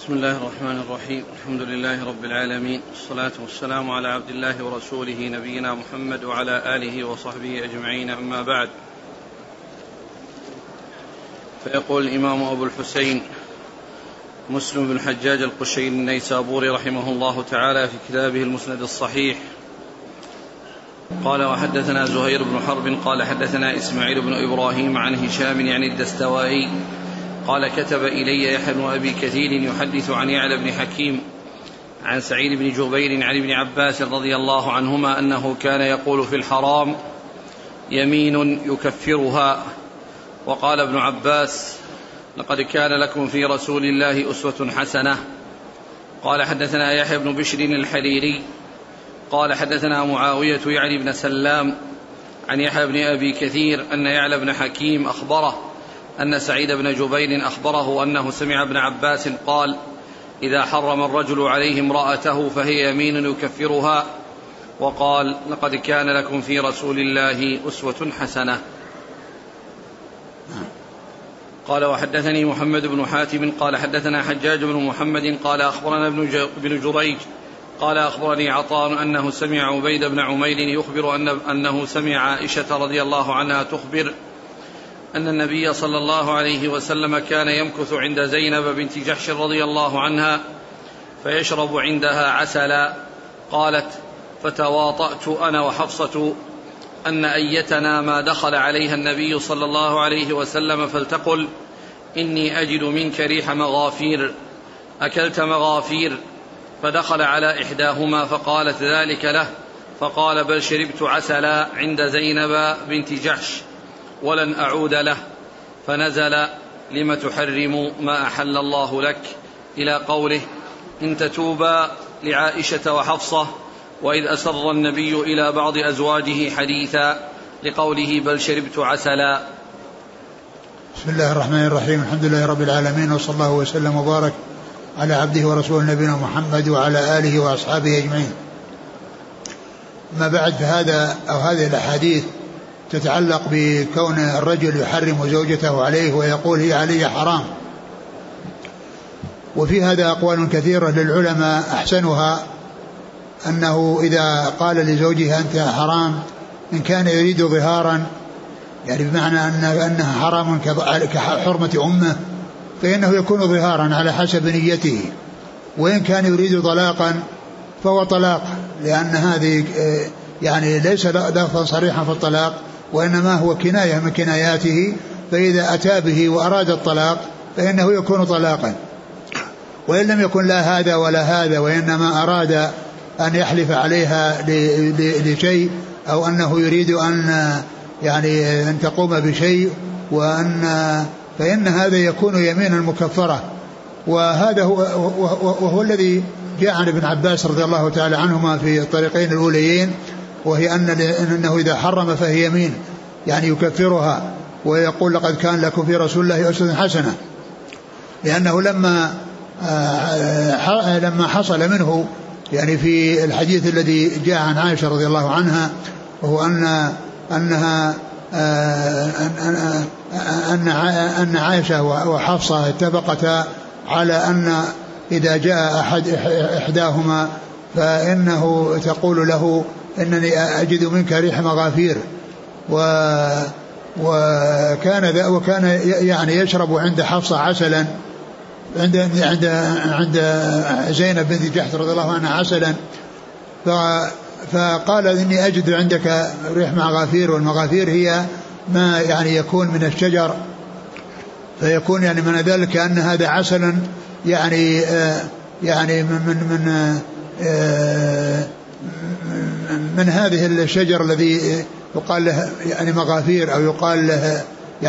بسم الله الرحمن الرحيم. الحمد لله رب العالمين، والصلاة والسلام على عبد الله ورسوله نبينا محمد وعلى آله وصحبه أجمعين، أما بعد. فيقول الإمام أبو الحسين مسلم بن حجاج القشيري النيسابوري رحمه الله تعالى في كتابه المسند الصحيح قال: وحدثنا زهير بن حرب قال حدثنا إسماعيل بن إبراهيم عن هشام يعني الدستوائي قال: كتب إلي يحيى بن أبي كثير يحدث عن يعلى بن حكيم عن سعيد بن جبير عن ابن عباس رضي الله عنهما أنه كان يقول في الحرام: يمين يكفرها. وقال ابن عباس: لقد كان لكم في رسول الله أسوة حسنة. قال: حدثنا يحيى بن بشر الحريري قال حدثنا معاوية يعني بن سلام عن يحيى بن أبي كثير أن يعلى بن حكيم أخبره أن سعيد بن جبير أخبره أنه سمع ابن عباس قال: إذا حرم الرجل عليه امرأته فهي يمين يكفرها. وقال: لقد كان لكم في رسول الله أسوة حسنة. قال: وحدثني محمد بن حاتم قال حدثنا حجاج بن محمد قال أخبرنا ابن جريج قال أخبرني عطاء أنه سمع عبيد بن عمير يخبر أنه سمع عائشة رضي الله عنها تخبر أن النبي صلى الله عليه وسلم كان يمكث عند زينب بنت جحش رضي الله عنها فيشرب عندها عسلا. قالت: فتواطأت أنا وحفصة أن أيتنا ما دخل عليها النبي صلى الله عليه وسلم فلتقل: إني أجد منك ريح مغافير، أكلت مغافير؟ فدخل على إحداهما فقالت ذلك له، فقال: بل شربت عسلا عند زينب بنت جحش ولن أعود له. فنزل: لم تحرم ما أحل الله لك، إلى قوله: إن تتوبا، لعائشة وحفصة، وإذ أسر النبي إلى بعض أزواجه حديثا، لقوله: بل شربت عسلا. بسم الله الرحمن الرحيم. الحمد لله رب العالمين، وصلى الله وسلم وبارك على عبده ورسوله نبينا محمد وعلى آله وأصحابه أجمعين. ما بعد، هذه الأحاديث تتعلق بكون الرجل يحرم زوجته عليه ويقول: هي علي حرام. وفي هذا أقوال كثيرة للعلماء، أحسنها أنه إذا قال لزوجها أنت حرام إن كان يريد ظهارا، يعني بمعنى أنها حرام كحرمة أمه، فإنه يكون ظهارا على حسب نيته. وإن كان يريد طلاقا فهو طلاق، لأن هذه يعني ليس لفظا صريحا في الطلاق، وإنما هو كناية من كناياته، فإذا أتى به وأراد الطلاق فإنه يكون طلاقا. وإن لم يكن لا هذا ولا هذا، وإنما أراد أن يحلف عليها لشيء، أو أنه يريد أن تقوم بشيء، فإن هذا يكون يمينا مكفرة. وهذا وهو الذي جاء عن ابن عباس رضي الله تعالى عنهما في الطريقين الأوليين، وهي أنه إذا حرم فهي يمين يعني يكفرها، ويقول: لقد كان لكم في رسول الله أسوة حسنة. لأنه لما حصل منه يعني في الحديث الذي جاء عن عائشة رضي الله عنها، وهو أن عائشة وحفصة اتفقتا على أن إذا جاء إحداهما فإنه تقول له: إنني أجد منك ريح مغافير. وكان يعني يشرب عند حفصة عسلا، عند زينب بنت جحش رضي الله عنها عسلا، فقال: إني أجد عندك ريح مغافير. والمغافير هي ما يعني يكون من الشجر، فيكون يعني من ذلك أن هذا عسل يعني من هذه الشجر الذي يقال له يعني مغافير، أو يقال له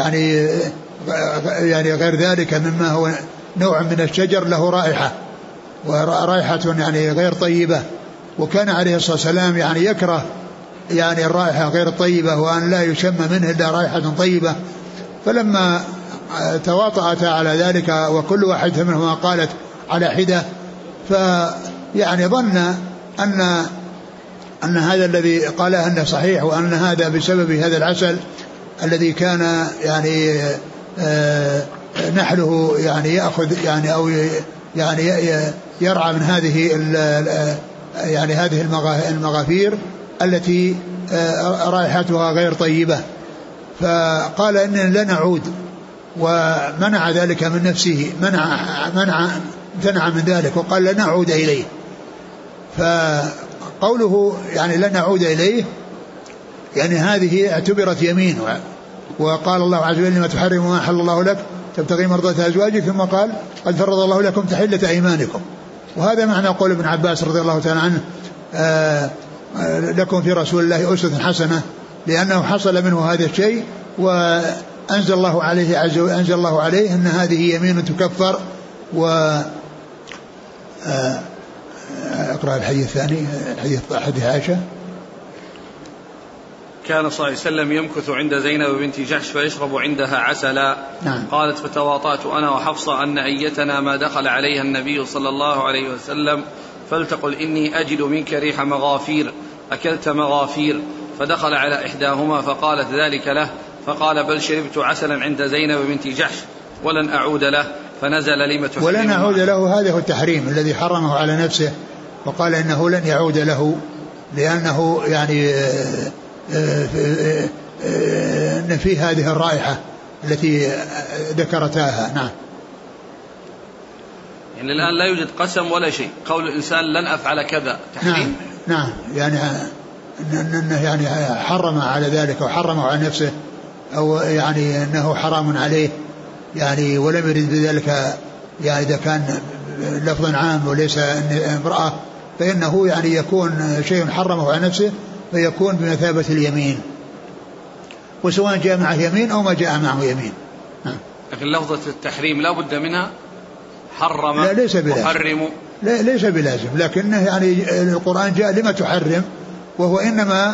يعني غير ذلك مما هو نوع من الشجر له رائحة، ورائحة يعني غير طيبة. وكان عليه الصلاة والسلام يعني يكره يعني الرائحة غير طيبة، وأن لا يشم منه إلا رائحة طيبة. فلما تواطأت على ذلك وكل واحد منهما قالت على حدة، فيعني ظن أن هذا الذي قاله أنه صحيح، وأن هذا بسبب هذا العسل الذي كان يعني نحله يعني يأخذ يعني أو يعني يرعى من هذه يعني هذه المغافير التي رائحتها غير طيبة. فقال إننا لا نعود، ومنع ذلك من نفسه، امتنع من ذلك وقال لا نعود إليه. فقوله يعني لا نعود إليه يعني هذه اعتبرت يمين. وقال الله عز وجل لما تحرم ما أحل الله لك تبتغي مرضات أزواجك، ثم قال قد فرض الله لكم تحلة أيمانكم. وهذا معنى قول ابن عباس رضي الله تعالى عنه لكم في رسول الله أسوة حسنة، لأنه حصل منه هذا الشيء وأنزل الله عليه أن هذه يمين تكفر. اقرأ الحديث الثاني، حديث عائشة. كان صلى الله عليه وسلم يمكث عند زينب بنت جحش فيشرب عندها عسلا. نعم. قالت فتواطأت أنا وحفصة أن أيتنا ما دخل عليها النبي صلى الله عليه وسلم فلتقل إني أجد منك ريح مغافير، أكلت مغافير؟ فدخل على إحداهما فقالت ذلك له، فقال بل شربت عسلا عند زينب بنت جحش ولن أعود له. فنزل لم تحرم ولن أعود له، هذا هو التحريم الذي حرمه على نفسه، وقال إنه لن يعود له لأنه يعني أن في هذه الرائحة التي ذكرتها. نعم. يعني الآن لا يوجد قسم ولا شيء، قول الإنسان لن أفعل كذا تحريم. نعم. يعني أنه يعني حرم على ذلك وحرمه على نفسه، أو يعني أنه حرام عليه يعني، ولم يرد بذلك يعني إذا كان لفظا عام وليس امرأة فإنه يعني يكون شيء حرمه على نفسه فيكون بمثابة اليمين، وسواء جاء معه يمين أو ما جاء معه يمين. لكن لفظة التحريم لا بد منها، حرم لا ليس بلازم. محرم لا ليس بلازم، لكنه يعني القرآن جاء لما تحرم، وهو إنما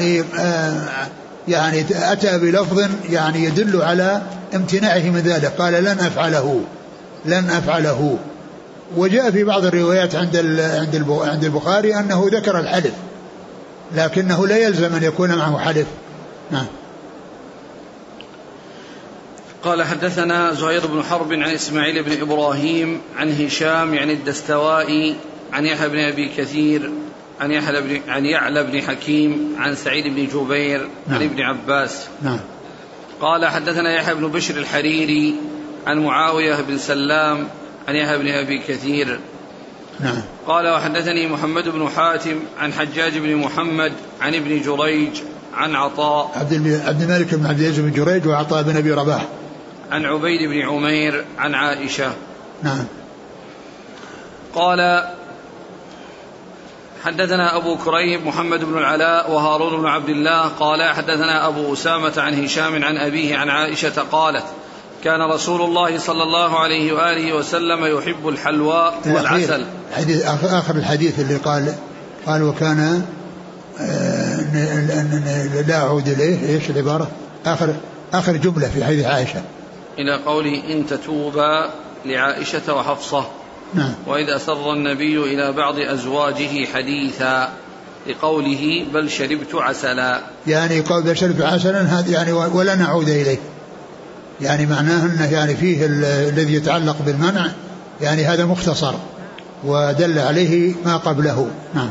يعني أتى بلفظ يعني يدل على امتناعه من ذلك، قال لن أفعله. وجاء في بعض الروايات عند البخاري أنه ذكر الحلف، لكنه لا يلزم أن يكون معه حلف. نعم. قال حدثنا زهير بن حرب عن إسماعيل بن إبراهيم عن هشام يعني الدستوائي عن يحيى بن أبي كثير عن يعلى بن حكيم عن سعيد بن جبير. نعم. عن ابن عباس. نعم. قال حدثنا يحيى بن بشر الحريري عن معاوية بن سلام عن يحيى بن أبي كثير. نعم. قال وحدثني محمد بن حاتم عن حجاج بن محمد عن ابن جريج عن عطاء عبد الملك بن عبد العزيز بن جريج وعطاء بن أبي رباح عن عبيد بن عمير عن عائشة. نعم. قال حدثنا أبو كريب محمد بن العلاء وهارون بن عبد الله قال حدثنا أبو أسامة عن هشام عن أبيه عن عائشة قالت كان رسول الله صلى الله عليه وآله وسلم يحب الحلوى والعسل. آخر الحديث اللي قال وكان لا أعود إليه، إيش العبارة آخر جملة في حديث عائشة إلى قوله إن تتوبا لعائشة وحفصة. نعم. وإذا أسر النبي إلى بعض أزواجه حديثا لقوله بل شربت عسلا، يعني قول بل شربت عسلا هذا يعني ولا نعود إليه، يعني معناه أنه يعني فيه الذي يتعلق بالمنع يعني هذا مختصر ودل عليه ما قبله. نعم.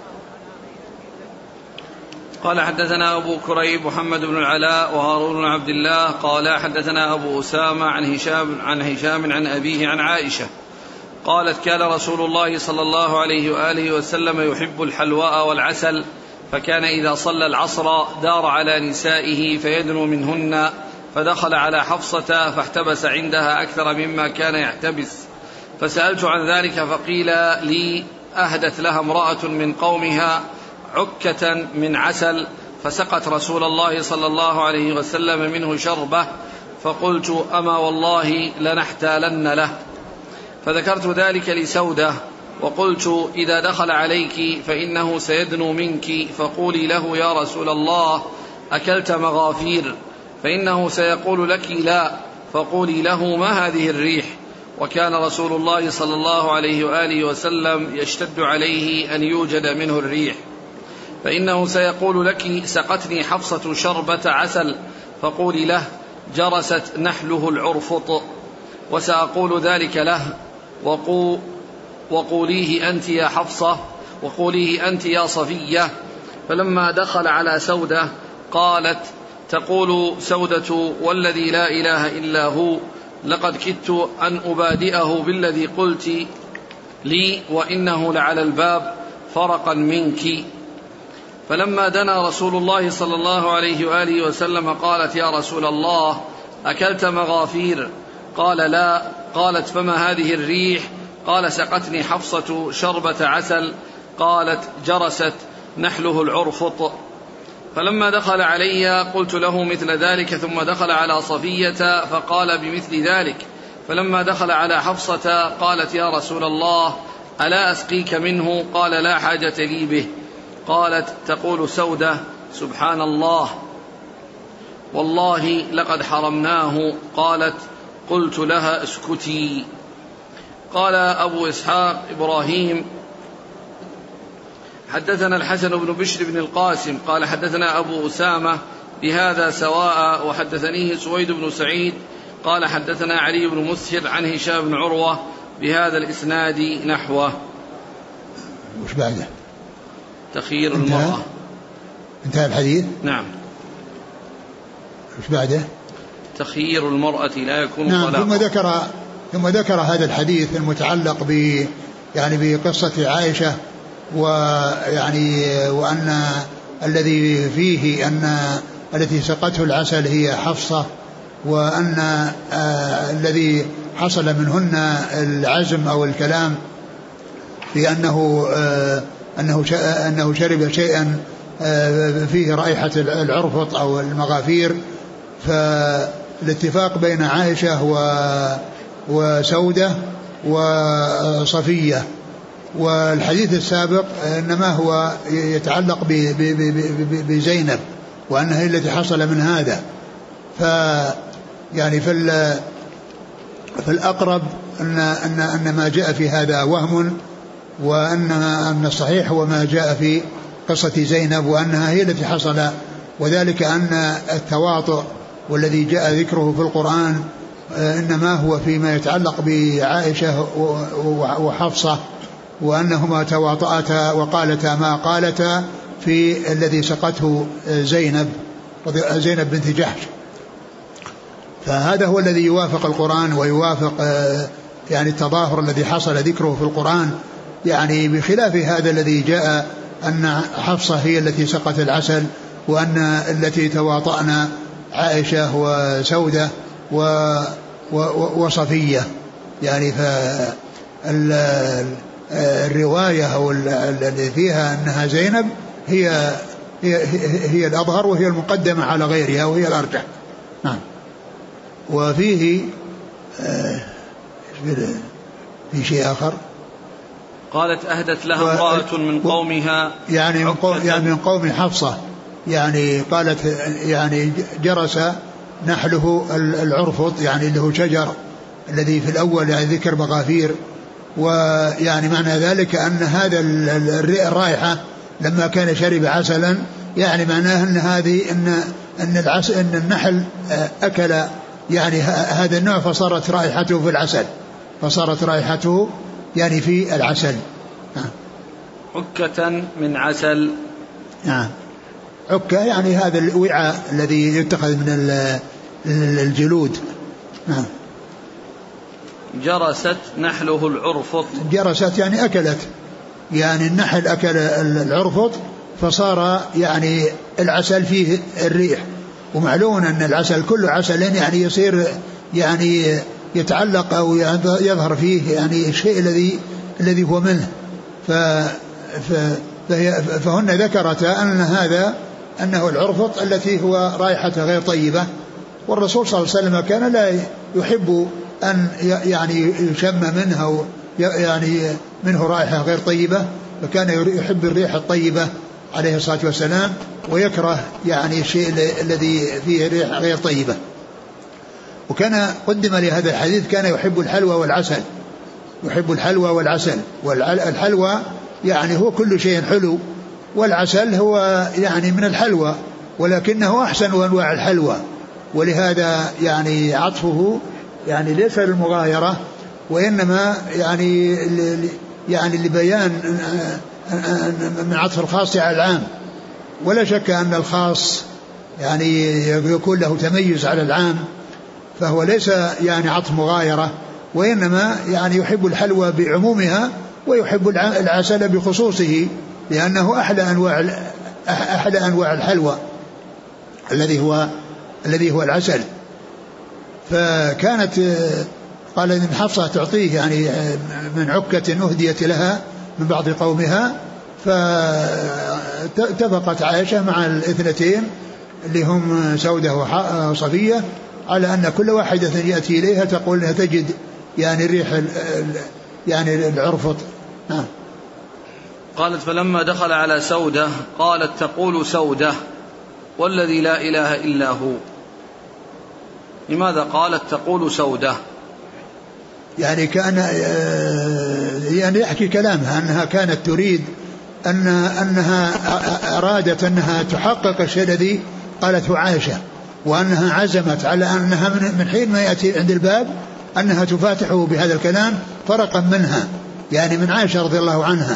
قال حدثنا أبو كريب محمد بن العلاء وهارون بن عبد الله قال حدثنا أبو أسامة عن هشام عن أبيه عن عائشة قالت كان رسول الله صلى الله عليه وآله وسلم يحب الحلواء والعسل، فكان إذا صلى العصر دار على نسائه فيدنو منهن، فدخل على حفصة فاحتبس عندها أكثر مما كان يحتبس، فسألت عن ذلك فقيل لي أهدت لها امرأة من قومها عكة من عسل فسقت رسول الله صلى الله عليه وسلم منه شربة، فقلت أما والله لنحتالن له، فذكرت ذلك لسودة وقلت إذا دخل عليك فإنه سيدنو منك فقولي له يا رسول الله أكلت مغافير، فإنه سيقول لك لا، فقولي له ما هذه الريح. وكان رسول الله صلى الله عليه وآله وسلم يشتد عليه أن يوجد منه الريح، فإنه سيقول لك سقتني حفصة شربة عسل، فقولي له جرست نحله العرفط، وسأقول ذلك له وقوليه أنت يا حفصة وقوليه أنت يا صفية. فلما دخل على سودة قالت تقول سودة والذي لا إله إلا هو لقد كدت أن أبادئه بالذي قلت لي وإنه لعلى الباب فرقا منك. فلما دنا رسول الله صلى الله عليه وآله وسلم قالت يا رسول الله أكلت مغافير؟ قال لا. قالت فما هذه الريح؟ قال سقتني حفصة شربة عسل. قالت جرست نحله العرفط. فلما دخل علي قلت له مثل ذلك ثم دخل على صفية فقال بمثل ذلك. فلما دخل على حفصة قالت يا رسول الله ألا أسقيك منه؟ قال لا حاجة لي به. قالت تقول سودة سبحان الله والله لقد حرمناه. قالت قلت لها اسكتي. قال أبو إسحاق إبراهيم حدثنا الحسن بن بشر بن القاسم قال حدثنا أبو أسامة بهذا سواء وحدثنيه سويد بن سعيد قال حدثنا علي بن مسهر عن هشام بن عروة بهذا الإسناد نحوه. وش بعده؟ تخيير المرأة. انتهى الحديث؟ نعم. وش بعده؟ تخيير المرأة لا يكون نعم. طلاقا. ثم ذكر هذا الحديث المتعلق بقصة عائشة وأن الذي فيه أن التي سقته العسل هي حفصة وأن الذي حصل منهن العزم أو الكلام بأنه أنه شرب شيئا فيه رائحة العرفط أو المغافير. فالاتفاق بين عائشة وسودة وصفية. والحديث السابق إنما هو يتعلق بزينب وأنها هي التي حصل من هذا. فالأقرب أن ما جاء في هذا وهم وأن الصحيح هو ما جاء في قصة زينب وأنها هي التي حصل. وذلك أن التواطؤ والذي جاء ذكره في القرآن إنما هو فيما يتعلق بعائشة وحفصة وأنهما تواطؤتا وقالتا ما قالتا في الذي سقته زينب بنت جحش. فهذا هو الذي يوافق القرآن ويوافق التظاهر الذي حصل ذكره في القرآن بخلاف هذا الذي جاء أن حفصة هي التي سقت العسل وأن التي تواطأنا عائشة وسودة وصفية. الرواية أو الذي فيها أنها زينب هي الأظهر وهي المقدمة على غيرها وهي الأرجح. نعم. وفيه في شيء آخر قالت أهدت لها امرأة من قومها من قوم حفصة قالت جرس نحله العرفط اللي هو شجر الذي في الأول ذكر مغافير. معنى ذلك أن هذا الرائحة لما كان شرب عسلا معناه أن هذه أن النحل أكل هذا النوع فصارت رائحته في العسل في العسل. عكة من عسل. نعم. عكة هذا الوعاء الذي يتخذ من الجلود. نعم. جرست نحله العرفط. جرست أكلت النحل أكل العرفط فصار العسل فيه الريح. ومعلوم أن العسل كل عسل يصير يتعلق أو يظهر فيه الشيء الذي هو منه. فهن ذكرتا أن هذا أنه العرفط التي هو رائحة غير طيبة. والرسول صلى الله عليه وسلم كان لا يحب أن يشم منها منه رائحة غير طيبة فكان يحب الريح الطيبة عليه الصلاة والسلام ويكره الشيء الذي فيه ريح غير طيبة. وكان قدم لهذا الحديث كان يحب الحلوى والعسل. والحلوى هو كل شيء حلو والعسل هو من الحلوى ولكنه أحسن أنواع الحلوى. ولهذا عطفه ليس للمغايرة وإنما يعني لبيان من عطف الخاص على العام. ولا شك أن الخاص يعني يكون له تميز على العام، فهو ليس يعني عطف مغايرة، وإنما يعني يحب الحلوى بعمومها ويحب العسل بخصوصه، لأنه أحلى أنواع الحلوى الذي هو العسل. فكانت قال إن حفصة تعطيه يعني من عكة أهديت لها من بعض قومها، فاتفقت عائشة مع الاثنتين اللي هم سودة وصفية على أن كل واحدة يأتي إليها تقول أنها تجد يعني الريح يعني العرفط. قالت فلما دخل على سودة قالت تقول سودة والذي لا إله إلا هو. لماذا قالت تقول سودة؟ يعني كان يعني يحكي كلامها أنها كانت تريد أنها أرادت أنها تحقق الشيء الذي قالته عائشة، وأنها عزمت على أنها من حين ما يأتي عند الباب أنها تفاتحه بهذا الكلام فرقا منها، يعني من عائشة رضي الله عنها،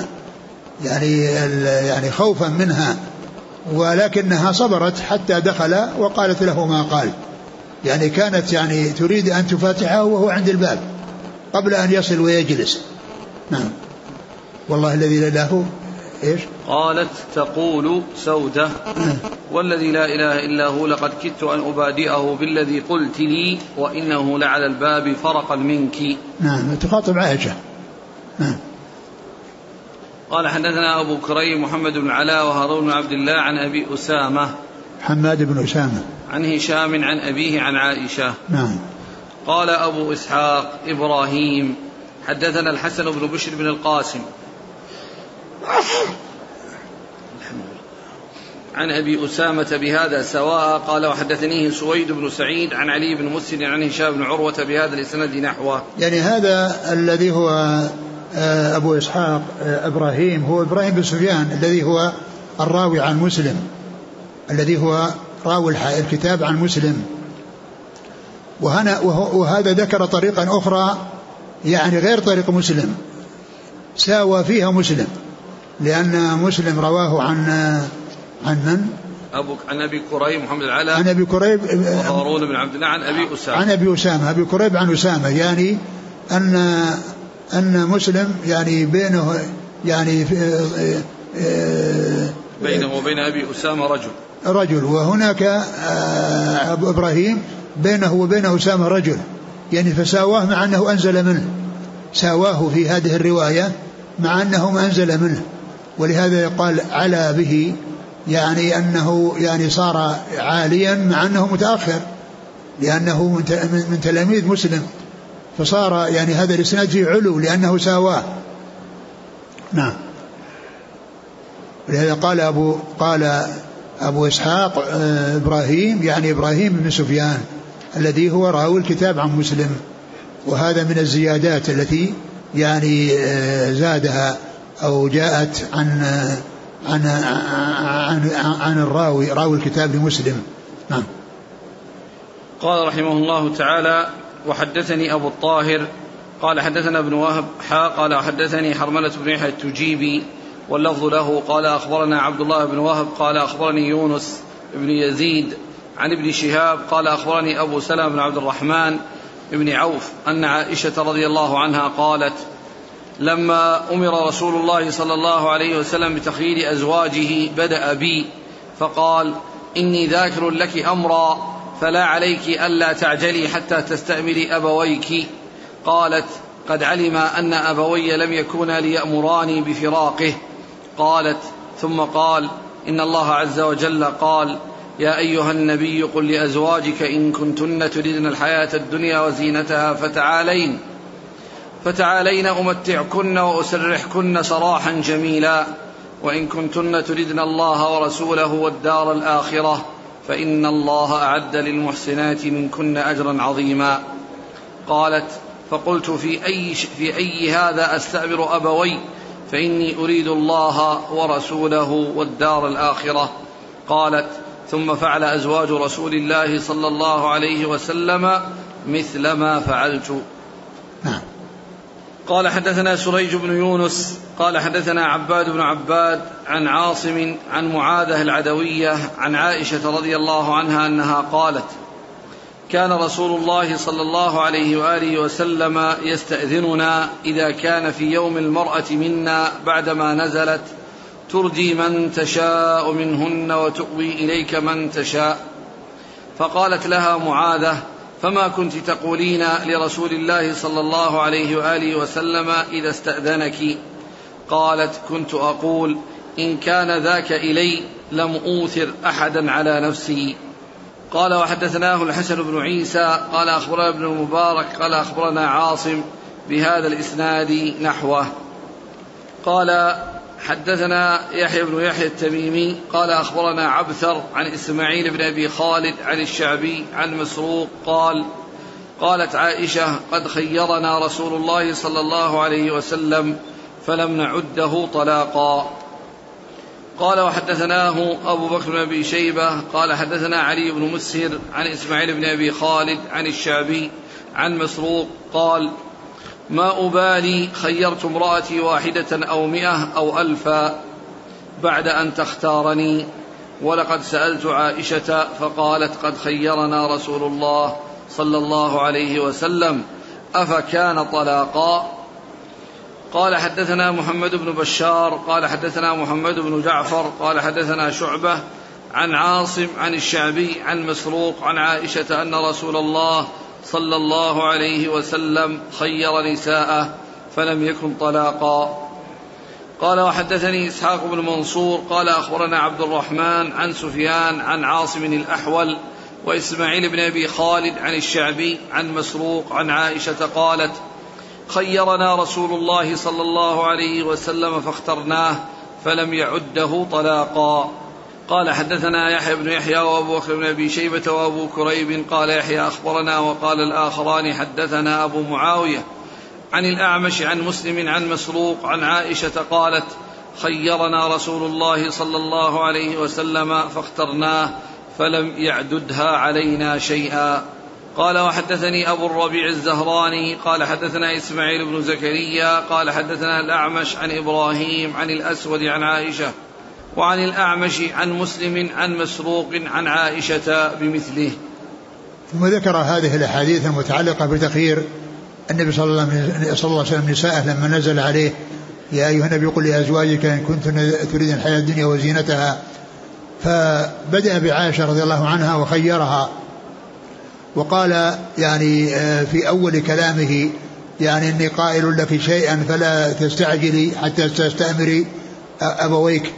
يعني خوفا منها، ولكنها صبرت حتى دخل وقالت له ما قال. يعني كانت يعني تريد أن تفاتحه وهو عند الباب قبل أن يصل ويجلس. نعم. والله الذي لا إله إيش؟ قالت تقول سودة والذي لا إله إلا هو لقد كدت أن أبادئه بالذي قلت لي وإنه لعلى الباب فرقا منك. نعم. تخاطب عائشة. نعم. قال حدثنا أبو كريم محمد بن علاء وهارون بن عبد الله عن أبي أسامة حماد بن أسامة عن هشام عن أبيه عن عائشة. نعم. قال أبو إسحاق إبراهيم حدثنا الحسن بن بشر بن القاسم عن أبي أسامة بهذا سواء. قال وحدثنيه سويد بن سعيد عن علي بن مسلم عن هشام بن عروة بهذا الإسناد نحوه. يعني هذا الذي هو أبو إسحاق إبراهيم هو إبراهيم بن سفيان الذي هو الراوي عن مسلم، الذي هو راوي الكتاب عن مسلم. وهذا ذكر طريقا أخرى يعني غير طريق مسلم ساوى فيها مسلم، لأن مسلم رواه عن من؟ عن أبي كريب محمد العلاء عن أبي كريب وهارون بن عبد الله عن أبي أسامة عن أبي أسامة أبي كريب عن أسامة، يعني أن مسلم يعني بينه يعني بينه وبين أبي أسامة رجل، وهناك أبو إبراهيم بينه وبين أسامة رجل، يعني فساواه مع أنه أنزل منه، ساواه في هذه الرواية مع أنه ما أنزل منه، ولهذا يقال على به، يعني أنه يعني صار عاليا مع أنه متأخر، لأنه من تلاميذ مسلم، فصار يعني هذا الإسناد فيه علو لأنه ساواه. نعم. ولهذا قال أبو إسحاق إبراهيم، يعني إبراهيم بن سفيان الذي هو راوي الكتاب عن مسلم، وهذا من الزيادات التي يعني زادها أو جاءت عن راوي الكتاب لمسلم. نعم. قال رحمه الله تعالى وحدثني أبو الطاهر قال حدثنا ابن وهب قال حدثني حرملة بن يحيى التجيبي واللفظ له قال أخبرنا عبد الله بن وهب قال أخبرني يونس بن يزيد عن ابن شهاب قال أخبرني أبو سلمة بن عبد الرحمن بن عوف أن عائشة رضي الله عنها قالت لما أمر رسول الله صلى الله عليه وسلم بتخيير أزواجه بدأ بي فقال إني ذاكر لك أمرا فلا عليك ألا تعجلي حتى تستأمري أبويك. قالت قد علم أن أبوي لم يكونا ليأمراني بفراقه. قالت ثم قال إن الله عز وجل قال يا أيها النبي قل لأزواجك إن كنتن تردن الحياة الدنيا وزينتها فتعالين أمتعكن وأسرحكن سراحا جميلا وإن كنتن تردن الله ورسوله والدار الآخرة فإن الله أعد للمحسنات منكن أجرا عظيما. قالت فقلت في أي هذا أستأمر أبوي فإني أريد الله ورسوله والدار الآخرة. قالت ثم فعل أزواج رسول الله صلى الله عليه وسلم مثل ما فعلت. نعم. قال حدثنا سريج بن يونس قال حدثنا عباد بن عباد عن عاصم عن معاذة العدوية عن عائشة رضي الله عنها أنها قالت: كان رسول الله صلى الله عليه وآله وسلم يستأذننا إذا كان في يوم المرأة منا بعدما نزلت: ترجي من تشاء منهن وتؤوي إليك من تشاء. فقالت لها معاذة: فما كنت تقولين لرسول الله صلى الله عليه وآله وسلم إذا استأذنك؟ قالت: كنت أقول: إن كان ذاك إلي لم أوثر أحدا على نفسي. قال وحدثناه الحسن بن عيسى قال أخبرنا ابن المبارك قال أخبرنا عاصم بهذا الإسناد نحوه. قال حدثنا يحيى بن يحيى التميمي قال أخبرنا عبثر عن إسماعيل بن أبي خالد عن الشعبي عن مسروق قال: قالت عائشة: قد خيرنا رسول الله صلى الله عليه وسلم فلم نعده طلاقا. قال وحدثناه أبو بكر بن أبي شيبة قال حدثنا علي بن مسهر عن إسماعيل بن أبي خالد عن الشعبي عن مسروق قال: ما أبالي خيرت امرأتي 1 أو 100 أو 1000 بعد أن تختارني، ولقد سألت عائشة فقالت: قد خيرنا رسول الله صلى الله عليه وسلم أفكان طلاقا؟ قال حدثنا محمد بن بشار قال حدثنا محمد بن جعفر قال حدثنا شعبة عن عاصم عن الشعبي عن مسروق عن عائشة أن رسول الله صلى الله عليه وسلم خير نساءه فلم يكن طلاقا. قال وحدثني إسحاق بن منصور قال أخبرنا عبد الرحمن عن سفيان عن عاصم الأحول وإسماعيل بن أبي خالد عن الشعبي عن مسروق عن عائشة قالت: خيرنا رسول الله صلى الله عليه وسلم فاخترناه فلم يعده طلاقا. قال حدثنا يحيى بن يحيى وأبو بكر بن أبي شيبة وأبو كريب قال يحيى أخبرنا وقال الآخران حدثنا أبو معاوية عن الأعمش عن مسلم عن مسروق عن عائشة قالت: خيرنا رسول الله صلى الله عليه وسلم فاخترناه فلم يعددها علينا شيئا. قال وحدثني أبو الربيع الزهراني قال حدثنا إسماعيل بن زكريا قال حدثنا الأعمش عن إبراهيم عن الأسود عن عائشة وعن الأعمش عن مسلم عن مسروق عن عائشة بمثله. ثم ذكر هذه الأحاديث المتعلقة بتخيير النبي صلى الله عليه وسلم نساءه لما نزل عليه: يا أيها النبي قل لأزواجك إن كنتن تريدن الحياة الدنيا وزينتها. فبدأ بعائشة رضي الله عنها وخيرها، وقال يعني في أول كلامه يعني إني قائل لك شيئا فلا تستعجلي حتى تستأمري أبويك.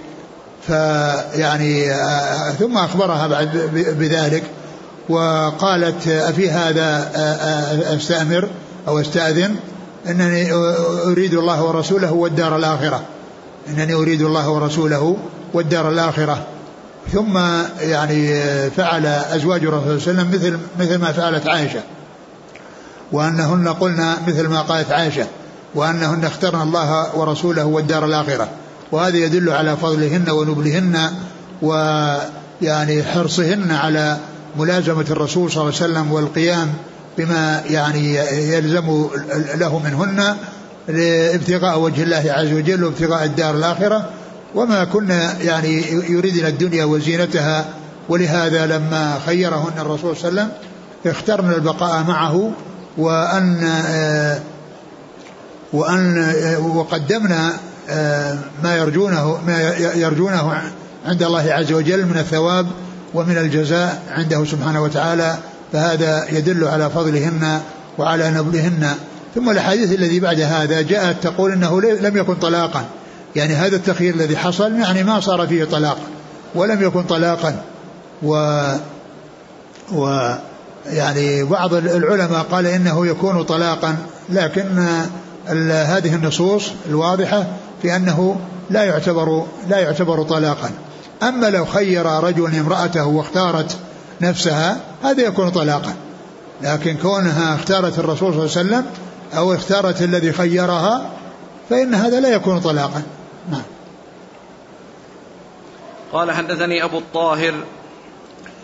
فيعني ثم أخبرها بعد بذلك وقالت: أفي هذا أستأمر أو أستأذن؟ إنني أريد الله ورسوله والدار الآخرة، إنني أريد الله ورسوله والدار الآخرة. ثم يعني فعل أزواج الرسول صلى الله عليه وسلم مثل ما فعلت عائشة، وأنهن قلنا مثل ما قالت عائشة، وأنهن اخترن الله ورسوله والدار الآخرة. وهذا يدل على فضلهن ونبلهن ويعني حرصهن على ملازمة الرسول صلى الله عليه وسلم والقيام بما يعني يلزم له منهن لابتغاء وجه الله عز وجل وابتغاء الدار الآخرة، وما كنا يعني يريدن الدنيا وزينتها. ولهذا لما خيرهن الرسول صلى الله عليه وسلم اخترنا البقاء معه وقدمنا ما يرجونه عند الله عز وجل من الثواب ومن الجزاء عنده سبحانه وتعالى. فهذا يدل على فضلهن وعلى نبلهن. ثم الحديث الذي بعد هذا جاءت تقول إنه لم يكن طلاقا، يعني هذا التخيير الذي حصل يعني ما صار فيه طلاق ولم يكن طلاقا. يعني بعض العلماء قال إنه يكون طلاقا، لكن هذه النصوص الواضحة في أنه لا يعتبر طلاقا. أما لو خير رجل امرأته واختارت نفسها هذا يكون طلاقا، لكن كونها اختارت الرسول صلى الله عليه وسلم أو اختارت الذي خيرها فإن هذا لا يكون طلاقا. نعم. قال حدثني أبو الطاهر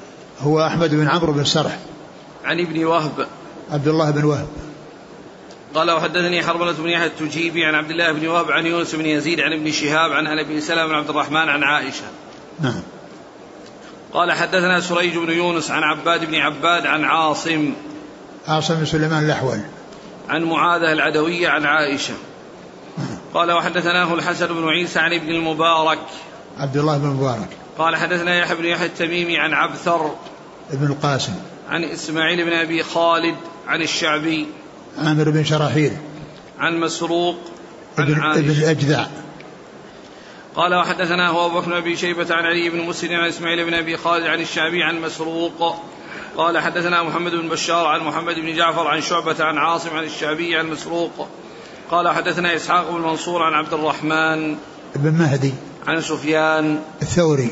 هو أحمد بن عمرو بن سرح عن ابن وهب عبد الله بن وهب قال وحدثني حرملة بن يحيى التجيبي عن عبد الله بن وهب عن يونس بن يزيد عن ابن شهاب عن أبي سلمة بن عبد الرحمن عن عائشة. نعم. قال حدثنا سريج بن يونس عن عباد بن عباد عن عاصم بن سليمان الأحول عن معاذة العدوية عن عائشة. قال وحدثناه الحسن بن عيسى عن ابن المبارك عبد الله بن المبارك قال حدثنا يحيى بن يحيى التميمي عن عبثر ابن القاسم عن إسماعيل بن أبي خالد عن الشعبي عامر بن شراحيل عن مسروق عن ابن الأجدع. قال وحدثناه أبو بكر بن أبي شيبة عن علي بن مسلم عن إسماعيل بن أبي خالد عن الشعبي عن مسروق قال حدثنا محمد بن بشار عن محمد بن جعفر عن شعبة عن عاصم عن الشعبي عن مسروق قال حدثنا إسحاق بن منصور عن عبد الرحمن بن مهدي عن سفيان الثوري.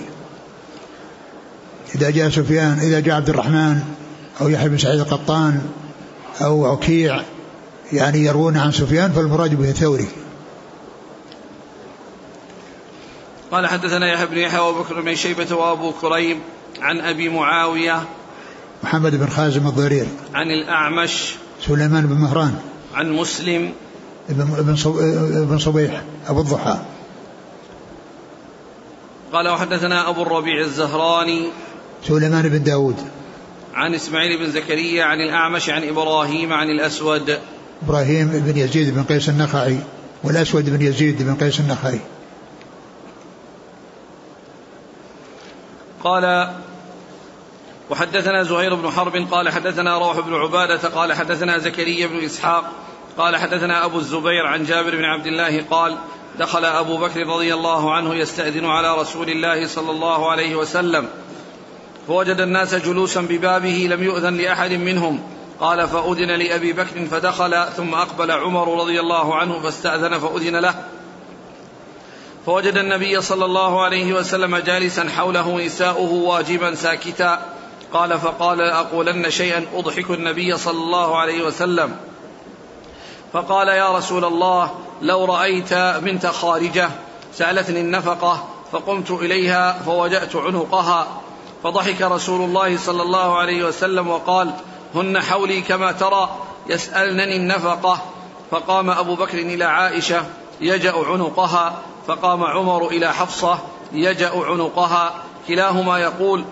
إذا جاء سفيان إذا جاء عبد الرحمن أو يحيى بن سعيد القطان أو عكيع يعني يروون عن سفيان فالمراد به الثوري. قال حدثنا يحيى بن يحيى وابو بكر بن شيبة وابو كريب عن أبي معاوية محمد بن خازم الضرير عن الأعمش سليمان بن مهران عن مسلم ابن صبيح أبو الضحى. قال وحدثنا أبو الربيع الزهراني سليمان بن داود عن إسماعيل بن زكريا عن الأعمش عن إبراهيم عن الأسود إبراهيم بن يزيد بن قيس النخعي والأسود بن يزيد بن قيس النخعي. قال وحدثنا زهير بن حرب قال حدثنا روح بن عبادة قال حدثنا زكريا بن إسحاق قال حدثنا أبو الزبير عن جابر بن عبد الله قال دخل أبو بكر رضي الله عنه يستأذن على رسول الله صلى الله عليه وسلم فوجد الناس جلوسا ببابه لم يؤذن لأحد منهم قال فأذن لأبي بكر فدخل ثم أقبل عمر رضي الله عنه فاستأذن فأذن له فوجد النبي صلى الله عليه وسلم جالسا حوله نساؤه واجبا ساكتا قال فقال لأقولن شيئا أضحك النبي صلى الله عليه وسلم فقال يا رسول الله لو رأيت بنت خارجة سألتني النفقة فقمت إليها فوجأت عنقها فضحك رسول الله صلى الله عليه وسلم وقال هن حولي كما ترى يسألنني النفقة فقام أبو بكر إلى عائشة يجأ عنقها فقام عمر إلى حفصة يجأ عنقها كلاهما يقول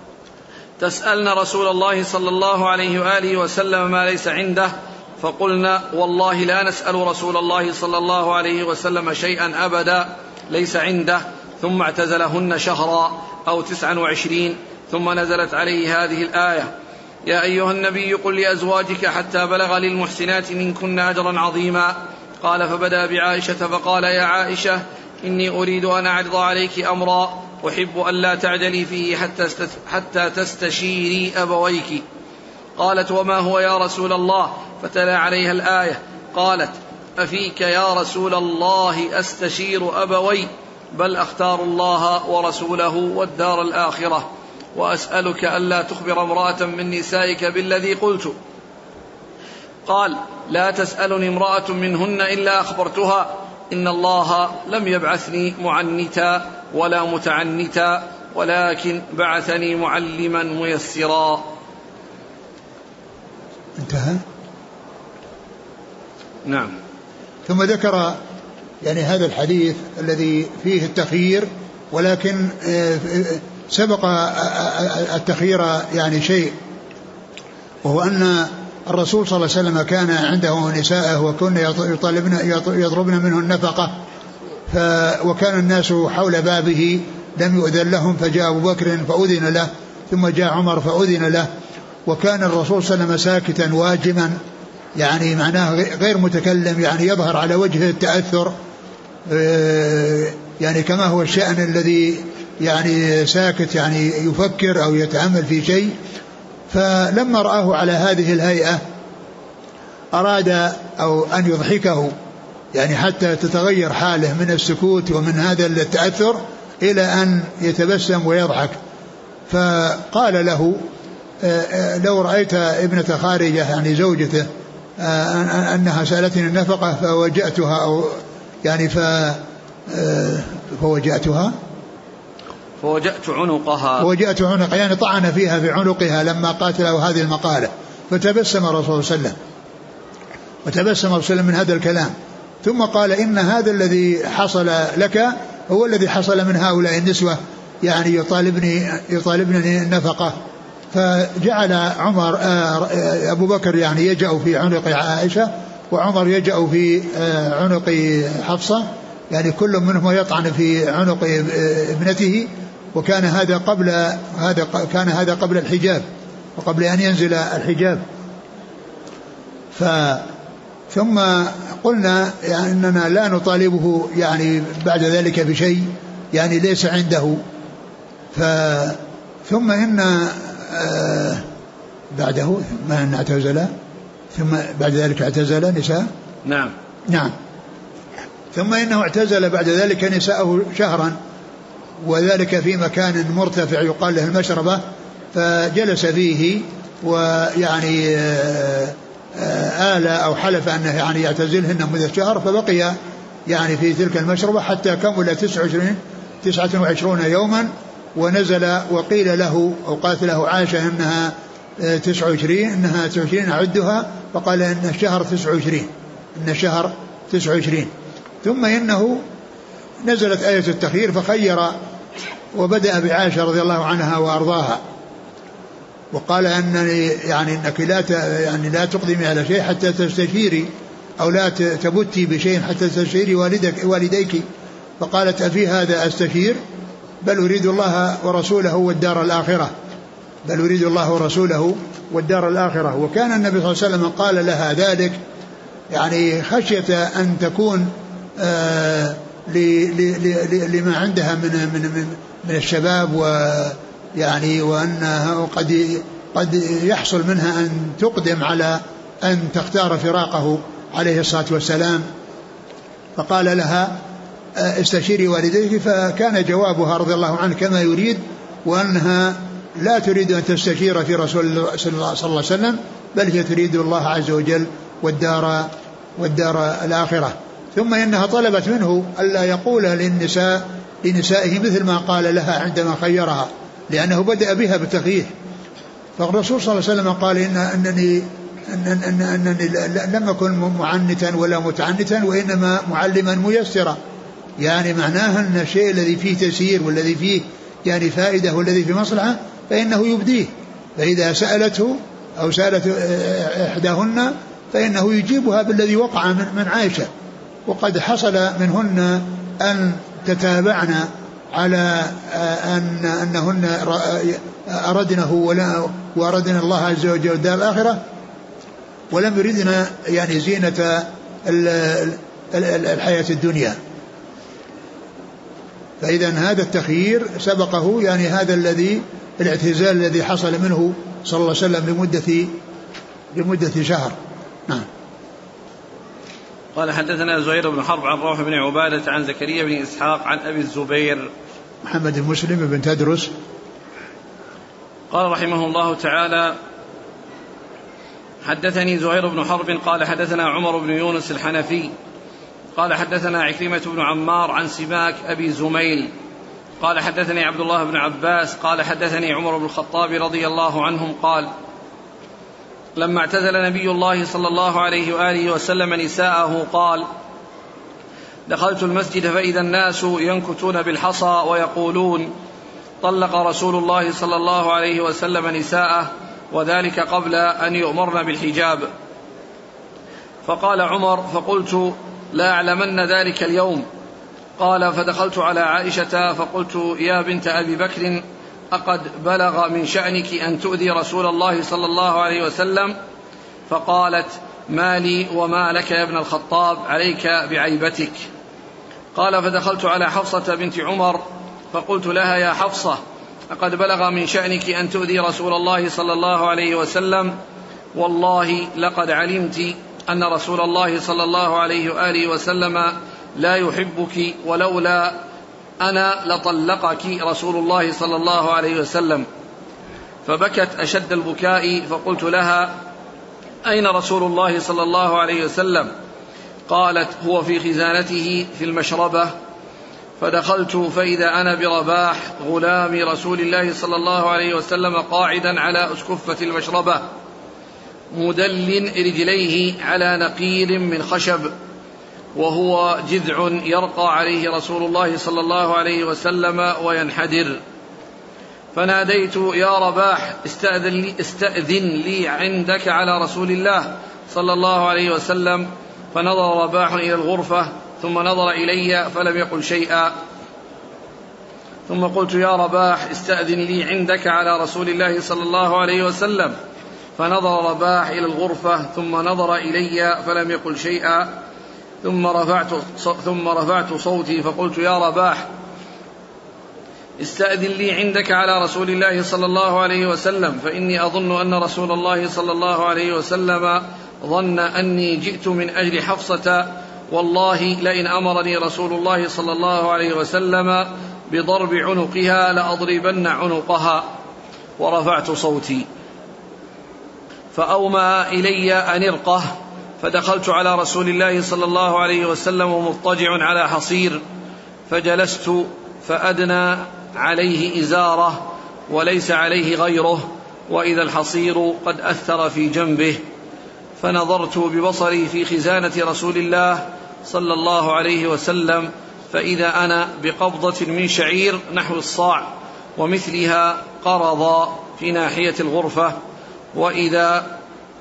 تسألن رسول الله صلى الله عليه وآله وسلم ما ليس عنده فقلنا والله لا نسأل رسول الله صلى الله عليه وسلم شيئا أبدا ليس عنده ثم اعتزلهن شهرا أو 29 ثم نزلت عليه هذه الآية يا أيها النبي قل لأزواجك حتى بلغ للمحسنات منكن أجرا عظيما قال فبدأ بعائشة فقال يا عائشة إني أريد أن أعرض عليك أمرا أحب أن لا تعجلي فيه حتى تستشيري أبويك قالت وما هو يا رسول الله فتلا عليها الآية قالت أفيك يا رسول الله أستشير أبوي بل أختار الله ورسوله والدار الآخرة وأسألك ألا تخبر امرأة من نسائك بالذي قلت قال لا تسألني امرأة منهن إلا أخبرتها إن الله لم يبعثني معنتا ولا متعنتا ولكن بعثني معلما ميسرا. انتهى. نعم. ثم ذكر يعني هذا الحديث الذي فيه التخيير ولكن سبق التخيير يعني شيء وهو أن الرسول صلى الله عليه وسلم كان عنده نساءه وكن يطلبن منه النفقة وكان الناس حول بابه لم يؤذن لهم فجاء أبو بكر فأذن له ثم جاء عمر فأذن له وكان الرسول صلى الله عليه وسلم ساكتا واجما يعني معناه غير متكلم يعني يظهر على وجهه التأثر يعني كما هو الشأن الذي يعني ساكت يعني يفكر أو يتأمل في شيء. فلما رآه على هذه الهيئة أراد أو أن يضحكه يعني حتى تتغير حاله من السكوت ومن هذا التأثر إلى أن يتبسم ويضحك فقال له لو رأيت ابنة خارجة يعني زوجته أنها سألتني النفقة فوجأتها أو يعني فوجأت عنقها يعني طعن فيها في عنقها لما قالت له هذه المقالة فتبسم الرسول صلى الله عليه وسلم وتبسم رسول من هذا الكلام. ثم قال إن هذا الذي حصل لك هو الذي حصل من هؤلاء النسوة، يعني يطالبني النفقة. فجعل عمر أبو بكر يعني يجأ في عنق عائشة، وعمر يجأ في عنق حفصة، يعني كل منهم يطعن في عنق ابنته. وكان هذا قبل الحجاب وقبل أن ينزل الحجاب. ثم قلنا يعني أننا لا نطالبه يعني بعد ذلك بشيء يعني ليس عنده. ثم إن بعده ما أن اعتزل، ثم بعد ذلك اعتزل نساء. نعم. ثم إنه اعتزل بعد ذلك نساءه شهرا، وذلك في مكان مرتفع يقال له المشربة، فجلس فيه ويعني آل أو حلف أنه يعني يعتزلهن مدة شهر، فبقي يعني في تلك المشربة حتى كمل 29 يوما، ونزل وقيل له أو قالت له عائشة إنها 29 أعدها، فقال إن الشهر 29. ثم إنه نزلت آية التخيير فخير، وبدأ بعائشة رضي الله عنها وأرضاها، وقال أنني يعني إنك لا تقدمي على شيء حتى تستشيري، أو لا تبتي بشيء حتى تستشيري والديك. فقالت أفي هذا أستشير؟ بل أريد الله ورسوله والدار الآخرة. وكان النبي صلى الله عليه وسلم قال لها ذلك يعني خشية أن تكون لما عندها من الشباب، ويعني وأنها قد يحصل منها أن تقدم على أن تختار فراقه عليه الصلاة والسلام. فقال لها استشيري والديك، فكان جوابها رضي الله عنه كما يريد، وأنها لا تريد أن تستشير في رسول الله صلى الله عليه وسلم، بل هي تريد الله عز وجل والدار الآخرة. ثم إنها طلبت منه ألا يقول لنسائه مثل ما قال لها عندما خيرها، لأنه بدأ بها بالتخيير. فالرسول صلى الله عليه وسلم قال أنني لم أكن معنتا ولا متعنتا، وإنما معلما ميسرا، يعني معناها أن الشيء الذي فيه تسيير والذي فيه يعني فائدة والذي فيه مصلحة فإنه يبديه. فإذا سألته أو سألت إحداهن فإنه يجيبها بالذي وقع من عائشة. وقد حصل منهن أن تتابعن على أنهن أردنه وأردنا الله عز وجل والدار الآخرة، ولم يردنا يعني زينة الحياة الدنيا. فإذا هذا التخيير سبقه يعني هذا الاعتزال الذي حصل منه صلى الله عليه وسلم لمدة شهر. نعم. قال حدثنا زهير بن حرب عن روح بن عبادة عن زكريا بن إسحاق عن أبي الزبير محمد بن مسلم بن تدرس. قال رحمه الله تعالى حدثني زهير بن حرب قال حدثنا عمر بن يونس الحنفي قال حدثنا عكرمة بن عمار عن سماك أبي زميل قال حدثني عبد الله بن عباس قال حدثني عمر بن الخطاب رضي الله عنهم قال لما اعتزل نبي الله صلى الله عليه وآله وسلم نساءه قال دخلت المسجد فإذا الناس ينكتون بالحصى ويقولون طلق رسول الله صلى الله عليه وسلم نساءه، وذلك قبل أن يؤمرن بالحجاب. فقال عمر فقلت لا أعلمن ذلك اليوم. قال فدخلت على عائشة فقلت يا بنت أبي بكر أقد بلغ من شأنك أن تؤذي رسول الله صلى الله عليه وسلم؟ فقالت ما لي وما لك يا ابن الخطاب، عليك بعيبتك. قال فدخلت على حفصة بنت عمر فقلت لها يا حفصة أقد بلغ من شأنك أن تؤذي رسول الله صلى الله عليه وسلم؟ والله لقد علمت أن رسول الله صلى الله عليه وآله وسلم لا يحبك، ولولا أنا لطلقك رسول الله صلى الله عليه وسلم. فبكت أشد البكاء فقلت لها أين رسول الله صلى الله عليه وسلم؟ قالت هو في خزانته في المشربة. فدخلت فإذا أنا برباح غلام رسول الله صلى الله عليه وسلم قاعدا على أسكفة المشربة. مدل رجليه على نقير من خشب، وهو جذع يرقى عليه رسول الله صلى الله عليه وسلم وينحدر. فناديت: يا رباح، استأذن لي عندك على رسول الله صلى الله عليه وسلم. فنظر رباح إلى الغرفة ثم نظر إلي فلم يقل شيئا. ثم قلت: يا رباح، استأذن لي عندك على رسول الله صلى الله عليه وسلم. فنظر رباح إلى الغرفة ثم نظر إلي فلم يقل شيئا. ثم رفعت صوتي فقلت: يا رباح، استأذن لي عندك على رسول الله صلى الله عليه وسلم، فإني أظن أن رسول الله صلى الله عليه وسلم ظن أني جئت من أجل حفصة، والله لئن أمرني رسول الله صلى الله عليه وسلم بضرب عنقها لأضربن عنقها. ورفعت صوتي فأومأ إلي أن ارقه، فدخلت على رسول الله صلى الله عليه وسلم ومضطجع على حصير، فجلست فأدنى عليه إزاره وليس عليه غيره، وإذا الحصير قد أثر في جنبه. فنظرت ببصري في خزانة رسول الله صلى الله عليه وسلم، فإذا أنا بقبضة من شعير نحو الصاع ومثلها قرضا في ناحية الغرفة، وإذا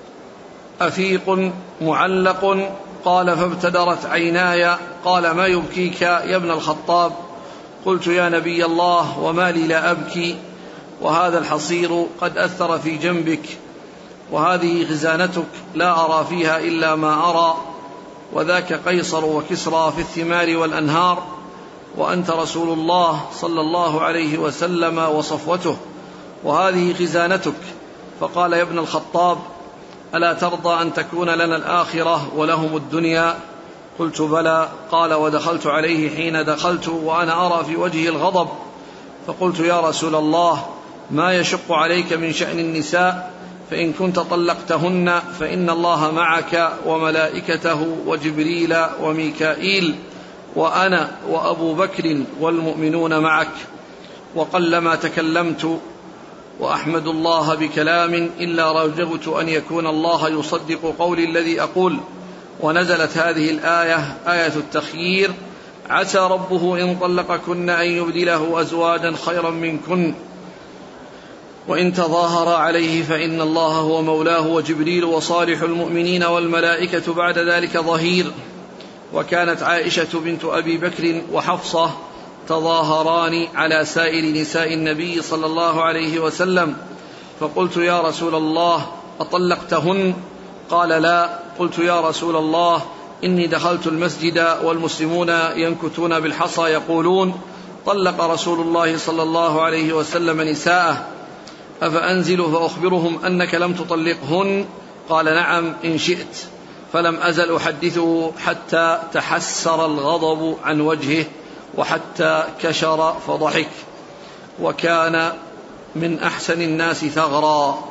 أفيق معلق. قال: فابتدرت عيناي. قال: ما يبكيك يا ابن الخطاب؟ قلت: يا نبي الله، وما لي لا أبكي، وهذا الحصير قد أثر في جنبك، وهذه خزانتك لا أرى فيها إلا ما أرى، وذاك قيصر وكسرى في الثمار والأنهار، وأنت رسول الله صلى الله عليه وسلم وصفوته، وهذه خزانتك. فقال: يا ابن الخطاب، ألا ترضى أن تكون لنا الآخرة ولهم الدنيا؟ قلت: بلى. قال: ودخلت عليه حين دخلت وأنا أرى في وجهه الغضب، فقلت: يا رسول الله، ما يشق عليك من شأن النساء؟ فإن كنت طلقتهن فإن الله معك وملائكته وجبريل وميكائيل وأنا وأبو بكر والمؤمنون معك. وقلما تكلمت وأحمد الله بكلام إلا رجوت أن يكون الله يصدق قولي الذي أقول. ونزلت هذه الآية، آية التخيير: عسى ربه إن طلقكن أن يبدله أزواجا خيرا منكن، وإن تظاهر عليه فإن الله هو مولاه وجبريل وصالح المؤمنين والملائكة بعد ذلك ظهير. وكانت عائشة بنت أبي بكر وحفصة تظاهران على سائر نساء النبي صلى الله عليه وسلم. فقلت: يا رسول الله، أطلقتهن؟ قال: لا. قلت: يا رسول الله، إني دخلت المسجد والمسلمون ينكتون بالحصى يقولون: طلق رسول الله صلى الله عليه وسلم نساءه، أفأنزل فأخبرهم أنك لم تطلقهن؟ قال: نعم إن شئت. فلم أزل أحدثه حتى تحسر الغضب عن وجهه وحتى كشر فضحك، وكان من أحسن الناس ثغرا.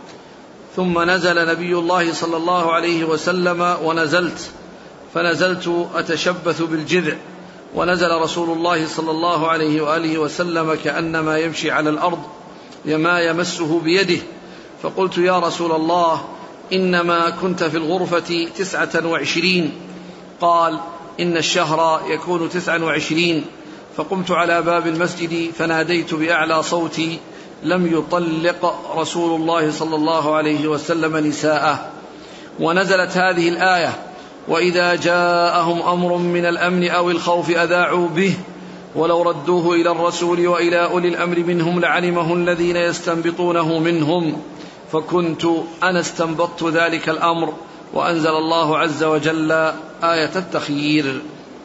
ثم نزل نبي الله صلى الله عليه وسلم ونزلت، فنزلت أتشبث بالجذع، ونزل رسول الله صلى الله عليه وآله وسلم كأنما يمشي على الأرض ما يمسه بيده. فقلت: يا رسول الله، إنما كنت في الغرفة 29. قال: إن الشهر يكون 29. فقمت على باب المسجد فناديت بأعلى صوتي: لم يطلق رسول الله صلى الله عليه وسلم نساءه. ونزلت هذه الآية: وإذا جاءهم أمر من الأمن أو الخوف أذاعوا به، ولو ردوه إلى الرسول وإلى أولي الأمر منهم لعلمه الذين يستنبطونه منهم، فكنت أنا استنبطت ذلك الأمر. وأنزل الله عز وجل آية التخيير.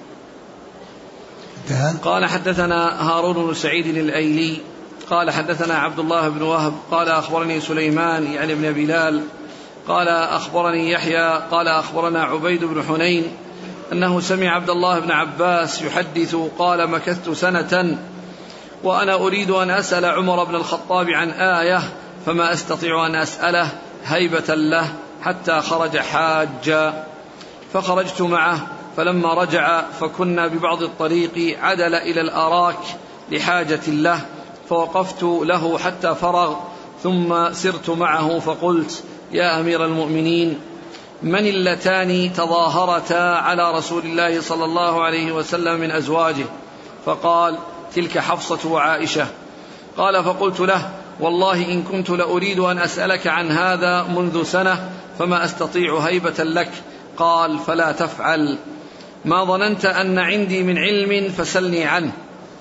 قال: حدثنا هارون بن سعيد الأيلي قال: حدثنا عبد الله بن وهب قال: أخبرني سليمان يعني بن بلال قال: أخبرني يحيى قال: أخبرنا عبيد بن حنين أنه سمع عبد الله بن عباس يحدث قال: مكثت سنة وأنا أريد أن أسأل عمر بن الخطاب عن آية، فما أستطيع أن أسأله هيبة له حتى خرج حاجا، فخرجت معه. فلما رجع فكنا ببعض الطريق عدل إلى الأراك لحاجة له، فوقفت له حتى فرغ، ثم سرت معه فقلت: يا أمير المؤمنين من اللتان تظاهرتا على رسول الله صلى الله عليه وسلم من أزواجه؟ فقال تلك حفصة وعائشة. قال فقلت له والله إن كنت لأريد أن أسألك عن هذا منذ سنة فما أستطيع هيبة لك. قال فلا تفعل، ما ظننت أن عندي من علم فسلني عنه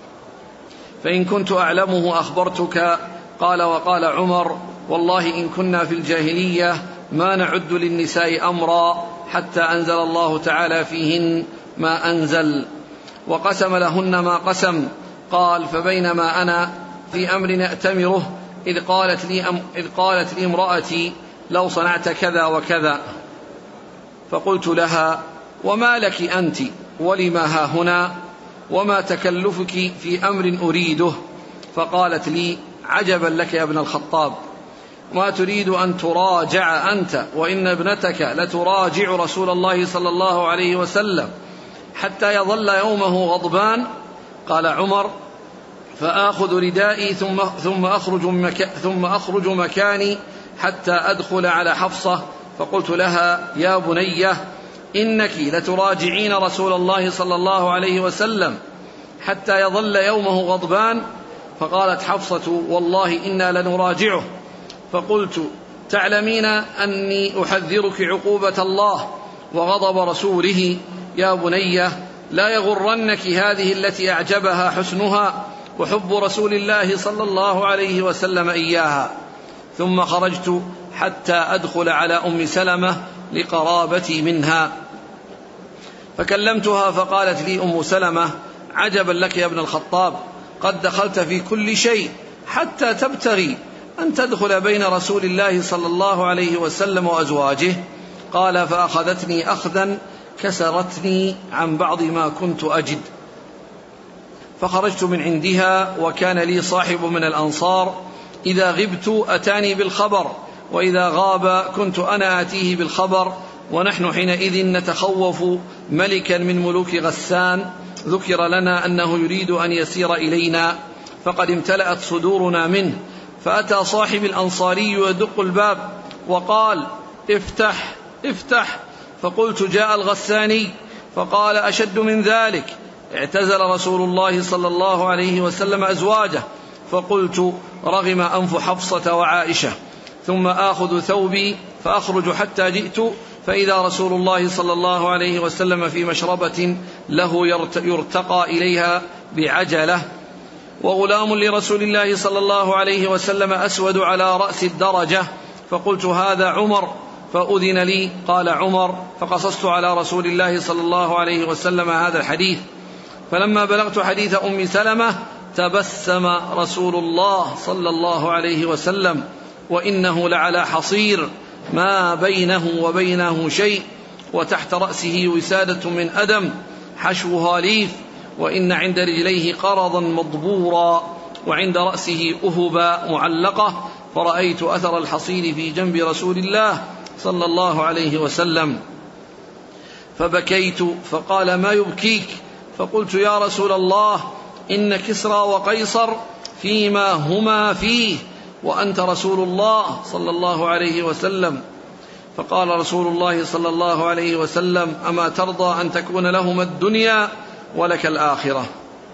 فإن كنت أعلمه أخبرتك. قال وقال عمر والله إن كنا في الجاهلية ما نعد للنساء أمرا حتى أنزل الله تعالى فيهن ما أنزل، وقسم لهن ما قسم. قال فبينما أنا في أمر أأتمره إذ قالت لي امرأتي لو صنعت كذا وكذا، فقلت لها وما لك أنت ولما ها هنا وما تكلفك في أمر أريده؟ فقالت لي عجبا لك يا ابن الخطاب، ما تريد أن تراجع أنت وإن ابنتك لتراجع رسول الله صلى الله عليه وسلم حتى يظل يومه غضبان؟ قال عمر فآخذ ردائي ثم أخرج مكاني حتى أدخل على حفصة، فقلت لها يا بنية إنك لتراجعين رسول الله صلى الله عليه وسلم حتى يظل يومه غضبان؟ فقالت حفصة والله إنا لنراجعه. فقلت تعلمين أني أحذرك عقوبة الله وغضب رسوله، يا بنية لا يغرنك هذه التي أعجبها حسنها وحب رسول الله صلى الله عليه وسلم إياها. ثم خرجت حتى أدخل على أم سلمة لقرابتي منها، فكلمتها فقالت لي أم سلمة عجبا لك يا ابن الخطاب، قد دخلت في كل شيء حتى تبتغي أن تدخل بين رسول الله صلى الله عليه وسلم وأزواجه. قال فأخذتني أخذا كسرتني عن بعض ما كنت أجد، فخرجت من عندها وكان لي صاحب من الأنصار إذا غبت أتاني بالخبر وإذا غاب كنت أنا آتيه بالخبر، ونحن حينئذ نتخوف ملكا من ملوك غسان ذكر لنا أنه يريد أن يسير إلينا فقد امتلأت صدورنا منه. فأتى صاحب الأنصاري يدق الباب وقال افتح افتح، فقلت جاء الغساني، فقال أشد من ذلك اعتزل رسول الله صلى الله عليه وسلم أزواجه. فقلت رغم أنف حفصة وعائشة، ثم آخذ ثوبي فأخرج حتى جئت فإذا رسول الله صلى الله عليه وسلم في مشربة له يرتقى إليها بعجلة، وغلام لرسول الله صلى الله عليه وسلم أسود على رأس الدرجة، فقلت هذا عمر، فأذن لي. قال عمر فقصصت على رسول الله صلى الله عليه وسلم هذا الحديث، فلما بلغت حديث أم سلمة تبسم رسول الله صلى الله عليه وسلم وإنه لعلى حصير ما بينه وبينه شيء، وتحت رأسه وسادة من أدم حشوها ليف، وإن عند رجليه قرضا مضبورا، وعند رأسه أهبا معلقة، فرأيت أثر الحصير في جنب رسول الله صلى الله عليه وسلم فبكيت. فقال ما يبكيك؟ فقلت يا رسول الله إن كسرى وقيصر فيما هما فيه وأنت رسول الله صلى الله عليه وسلم. فقال رسول الله صلى الله عليه وسلم أما ترضى أن تكون لهما الدنيا ولك الآخرة؟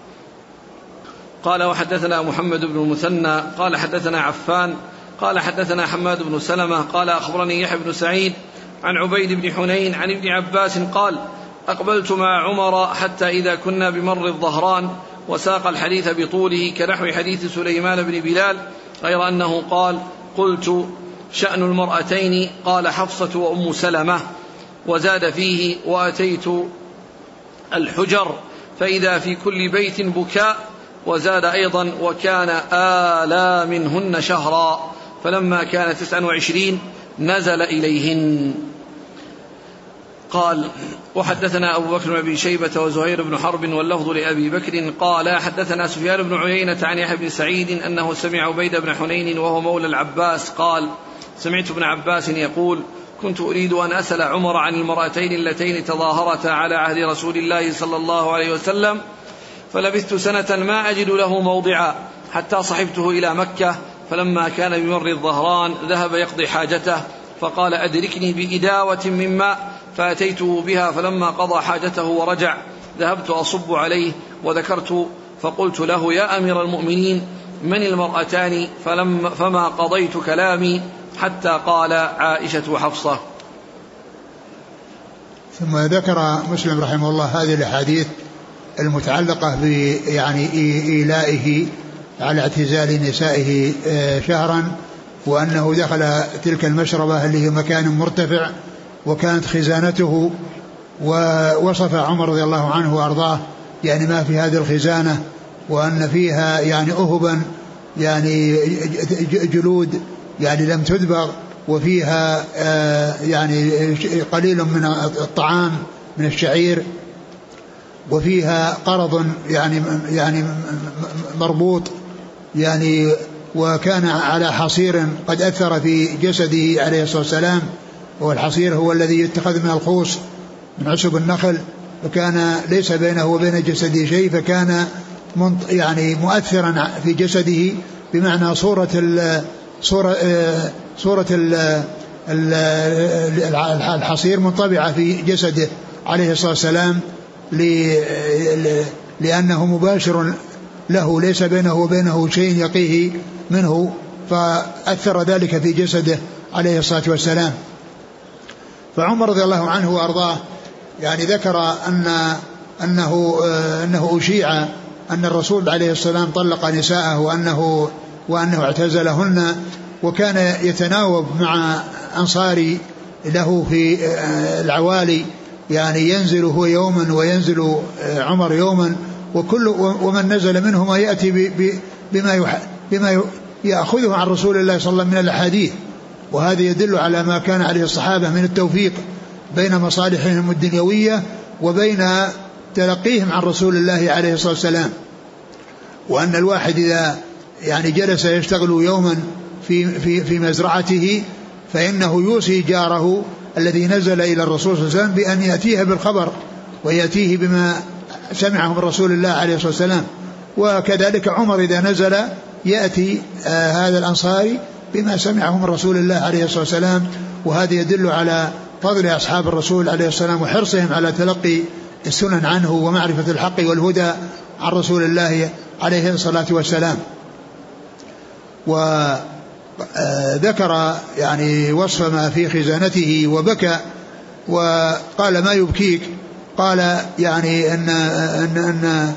قال وحدثنا محمد بن المثنى قال حدثنا عفان قال حدثنا حماد بن سلمة قال أخبرني يحيى بن سعيد عن عبيد بن حنين عن ابن عباس قال أقبلت مع عمر حتى إذا كنا بمر الظهران، وساق الحديث بطوله كنحو حديث سليمان بن بلال، غير أنه قال قلت شأن المرأتين قال حفصة وأم سلمة، وزاد فيه وأتيت الحجر فإذا في كل بيت بكاء، وزاد أيضا وكان آلا منهن شهرا، فلما كان 29 نزل إليهن. قال وحدثنا أبو بكر بن أبي شيبة وزهير بن حرب واللفظ لأبي بكر قال حدثنا سفيان بن عيينة عن يحيى بن سعيد أنه سمع عبيد بن حنين وهو مولى العباس قال سمعت ابن عباس يقول كنت أريد أن أسأل عمر عن المرأتين اللتين تظاهرتا على عهد رسول الله صلى الله عليه وسلم، فلبثت سنة ما أجد له موضعا حتى صحبته إلى مكة، فلما كان بمر الظهران ذهب يقضي حاجته فقال أدركني بإداوة من ماء، فأتيته بها، فلما قضى حاجته ورجع ذهبت أصب عليه وذكرت، فقلت له يا أمير المؤمنين من المرأتان؟ فما قضيت كلامي حتى قال عائشة وحفصة. ثم ذكر مسلم رحمه الله هذه الأحاديث المتعلقة يعني إيلائه على اعتزال نسائه شهرا، وأنه دخل تلك المشربة اللي هي مكان مرتفع وكانت خزانته، ووصف عمر رضي الله عنه وأرضاه يعني ما في هذه الخزانة، وأن فيها يعني أهبا يعني جلود يعني لم تدبغ، وفيها يعني قليل من الطعام من الشعير، وفيها قرض يعني مربوط يعني، وكان على حصير قد أثر في جسده عليه الصلاة والسلام، والحصير هو الذي يتخذ من الخوص من عشب النخل، فكان ليس بينه وبين جسده شيء، فكان يعني مؤثرا في جسده، بمعنى صورة الحصير منطبعة في جسده عليه الصلاة والسلام، لأنه مباشر له ليس بينه وبينه شيء يقيه منه، فأثر ذلك في جسده عليه الصلاة والسلام. فعمر رضي الله عنه وأرضاه يعني ذكر أنه أشيع أن الرسول عليه السلام طلق نساءه وأنه اعتزلهن، وكان يتناوب مع أنصاري له في العوالي، يعني ينزل هو يوما وينزل عمر يوما، ومن نزل منهما يأتي بما يأخذه عن رسول الله صلى الله عليه وسلم من الأحاديث، وهذا يدل على ما كان عليه الصحابة من التوفيق بين مصالحهم الدنيوية وبين تلقيهم عن رسول الله عليه الصلاة والسلام. وأن الواحد إذا يعني جلس يشتغل يوما في مزرعته فإنه يوصي جاره الذي نزل إلى الرسول صلى الله عليه وسلم بأن يأتيه بالخبر ويأتيه بما سمعه من رسول الله عليه الصلاة والسلام. وكذلك عمر إذا نزل يأتي هذا الأنصاري بما سمعه من رسول الله عليه الصلاة والسلام. وهذا يدل على فضل أصحاب الرسول عليه الصلاة والسلام وحرصهم على تلقي السنن عنه ومعرفة الحق والهدى عن رسول الله عليه الصلاة والسلام. وذكر يعني وصف ما في خزانته وبكى وقال ما يبكيك؟ قال يعني أن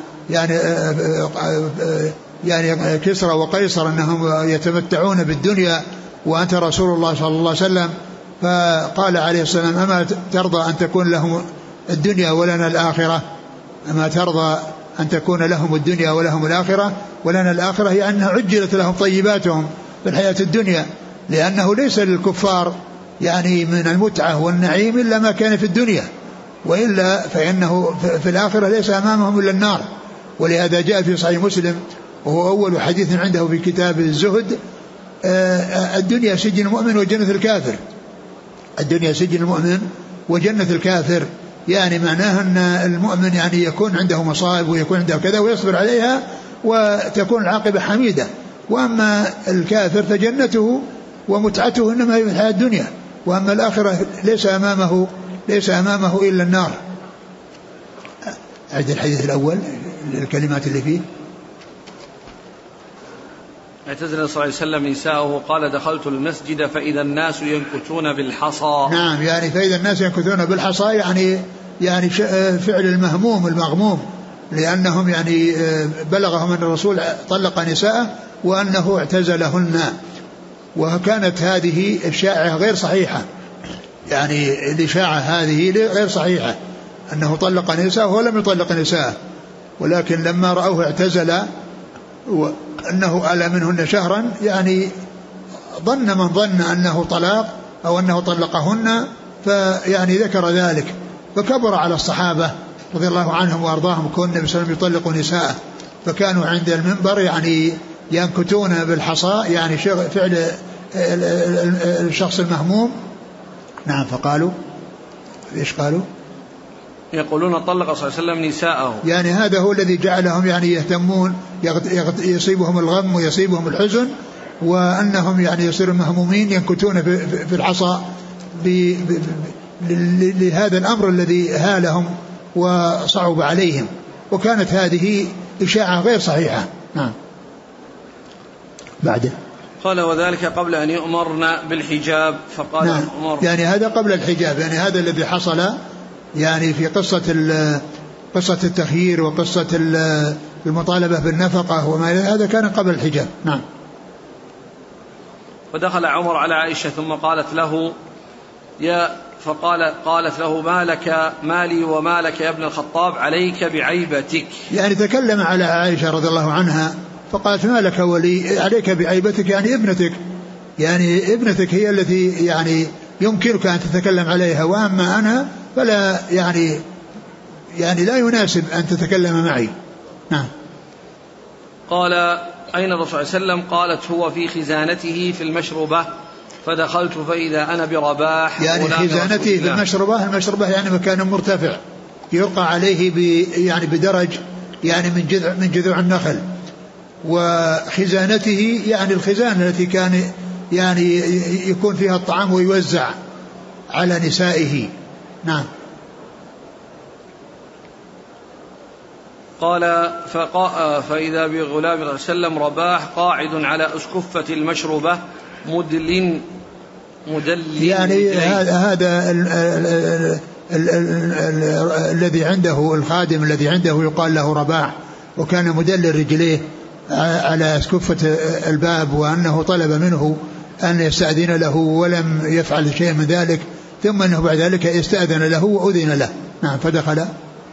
يعني كسرى وقيصر أنهم يتمتعون بالدنيا وأنت رسول الله صلى الله عليه وسلم. فقال عليه السلام أما ترضى أن تكون لهم الدنيا ولنا الآخرة؟ أما ترضى أن تكون لهم الدنيا ولهم الآخرة؟ ولنا الآخرة هي أنها عجلت لهم طيباتهم في الحياة الدنيا، لأنه ليس للكفار يعني من المتعة والنعيم إلا ما كان في الدنيا، وإلا فإنه في الآخرة ليس أمامهم إلا النار. ولهذا جاء في صحيح مسلم وهو أول حديث عنده في كتاب الزهد الدنيا سجن المؤمن وجنة الكافر. الدنيا سجن المؤمن وجنة الكافر، يعني معناه أن المؤمن يعني يكون عنده مصائب ويكون عنده كذا ويصبر عليها وتكون العاقبة حميدة، وأما الكافر فجنته ومتعته إنما هي في الحياة الدنيا، وأما الآخرة ليس أمامه إلا النار. أعد الحديث الأول الكلمات اللي فيه. اعتزل صلى الله عليه وسلم نساءه قال دخلت المسجد فإذا الناس ينكثون بالحصى. نعم، يعني فإذا الناس ينكثون بالحصى يعني فعل المهموم المغموم، لأنهم يعني بلغهم أن الرسول طلق نساءه وأنه اعتزلهن. وكانت هذه الشائعة غير صحيحة، يعني الإشاعة هذه غير صحيحة أنه طلق نساءه ولم يطلق نساءه، ولكن لما رأوه اعتزل وأنه ألا منهن شهرا يعني ظن من ظن أنه طلاق أو أنه طلقهن، فيعني ذكر ذلك، فكبر على الصحابة رضي الله عنهم وأرضاهم كون النبي صلى الله عليه وسلم يطلق نساءه، فكانوا عند المنبر يعني ينكتون بالحصى، يعني فعل الشخص المهموم. نعم، فقالوا إيش قالوا؟ يقولون طلق صلى الله عليه وسلم نساءه، يعني هذا هو الذي جعلهم يعني يهتمون، يصيبهم الغم ويصيبهم الحزن وأنهم يعني يصيرون مهمومين ينكتون في الحصى لهذا الأمر الذي هالهم وصعب عليهم، وكانت هذه إشاعة غير صحيحة. نعم. بعده قال وذلك قبل أن يؤمرنا بالحجاب، فقال نعم. يعني هذا قبل الحجاب، يعني هذا الذي حصل يعني في قصة التخيير وقصة المطالبة بالنفقة وما إلى هذا كان قبل الحجاب. نعم. ودخل عمر على عائشة ثم قالت له قالت له ما لي وما لك يا ابن الخطاب، عليك بعيبتك. يعني تكلم على عائشة رضي الله عنها فقالت ما لك ولي، عليك بعيبتك يعني ابنتك، يعني ابنتك هي التي يعني يمكنك أن تتكلم عليها، وأما أنا فلا يعني لا يناسب أن تتكلم معي. نعم. قال أين الرسول صلى الله عليه وسلم؟ قالت هو في خزانته في المشربة، فدخلت فإذا أنا برباح. يعني خزانته في المشربة يعني مكان مرتفع يرقى عليه يعني بدرج يعني من جذوع النخل، وخزانته يعني الخزانة التي كان يعني يكون فيها الطعام ويوزع على نسائه. نعم. قال فإذا بغلام صلى الله عليه وسلم رباح قاعد على أسكفة المشربة مدل يعني هذا الذي عنده الخادم الذي عنده يقال له رباح، وكان مدلل رجليه على أسكفة الباب، وأنه طلب منه أن يستأذن له ولم يفعل شيء من ذلك، ثم أنه بعد ذلك استأذن له وأذن له. نعم. فدخل.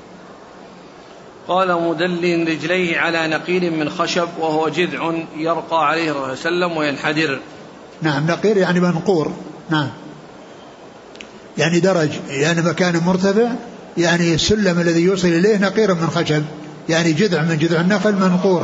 قال مدل رجليه على نقير من خشب وهو جذع يرقى عليه الرسول صلى الله عليه وسلم وينحدر. نعم. نقير يعني منقور. نعم. يعني درج، يعني مكان مرتفع، يعني السلم الذي يوصل إليه نقير من خشب، يعني جذع من جذع النخل منقور.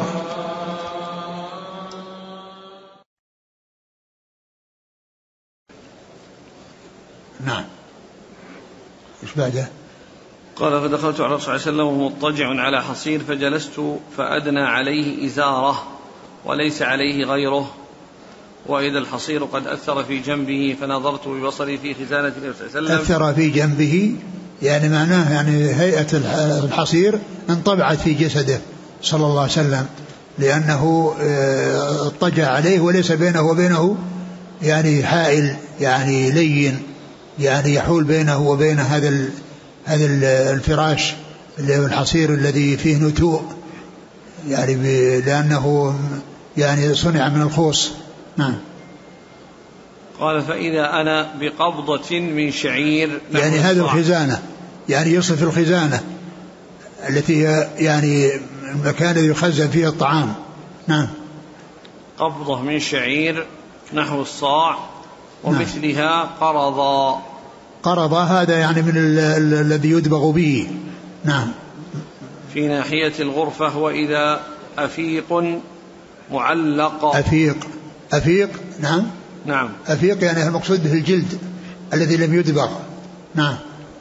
نعم. إيش بعده؟ قال فدخلت على الرسول صلى الله عليه وسلم وهو مضطجع على حصير، فجلست فأدنى عليه إزاره وليس عليه غيره، وإذا الحصير قد أثر في جنبه، فنظرت ببصري في خزانة النبي صلى الله عليه وسلم. أثر في جنبه يعني معناه يعني هيئة الحصير انطبعت في جسده صلى الله عليه وسلم، لأنه اضطجع عليه وليس بينه وبينه يعني حائل يعني لين يعني يحول بينه وبين هذا الفراش اللي هو الحصير الذي فيه نتوء، يعني لأنه يعني صنع من الخوص. نعم. قال فإذا أنا بقبضة من شعير، يعني هذا الخزانة يعني يصف الخزانة التي هي يعني المكان الذي يخزن فيه الطعام. نعم. قبضة من شعير نحو الصاع ومثلها قرضا هذا يعني من الذي يدبغ به. نعم. في ناحية الغرفة، وإذا أفيق معلق. أفيق. نعم. نعم. أفيق يعني المقصود به الجلد الذي لم يدبغ. نعم.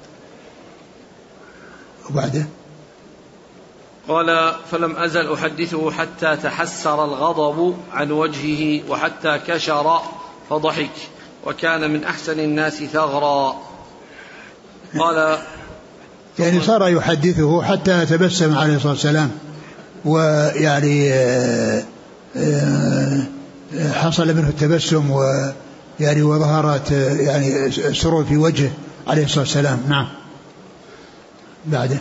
وبعده قال فلم أزل أحدثه حتى تحسر الغضب عن وجهه وحتى كشر فضحك، وكان من أحسن الناس ثغرا. قال يعني صار يحدثه حتى تبسم عليه الصلاة والسلام، ويعني حصل منه التبسم ويعني وظهرت يعني سرور في وجهه عليه الصلاة والسلام. نعم. بعده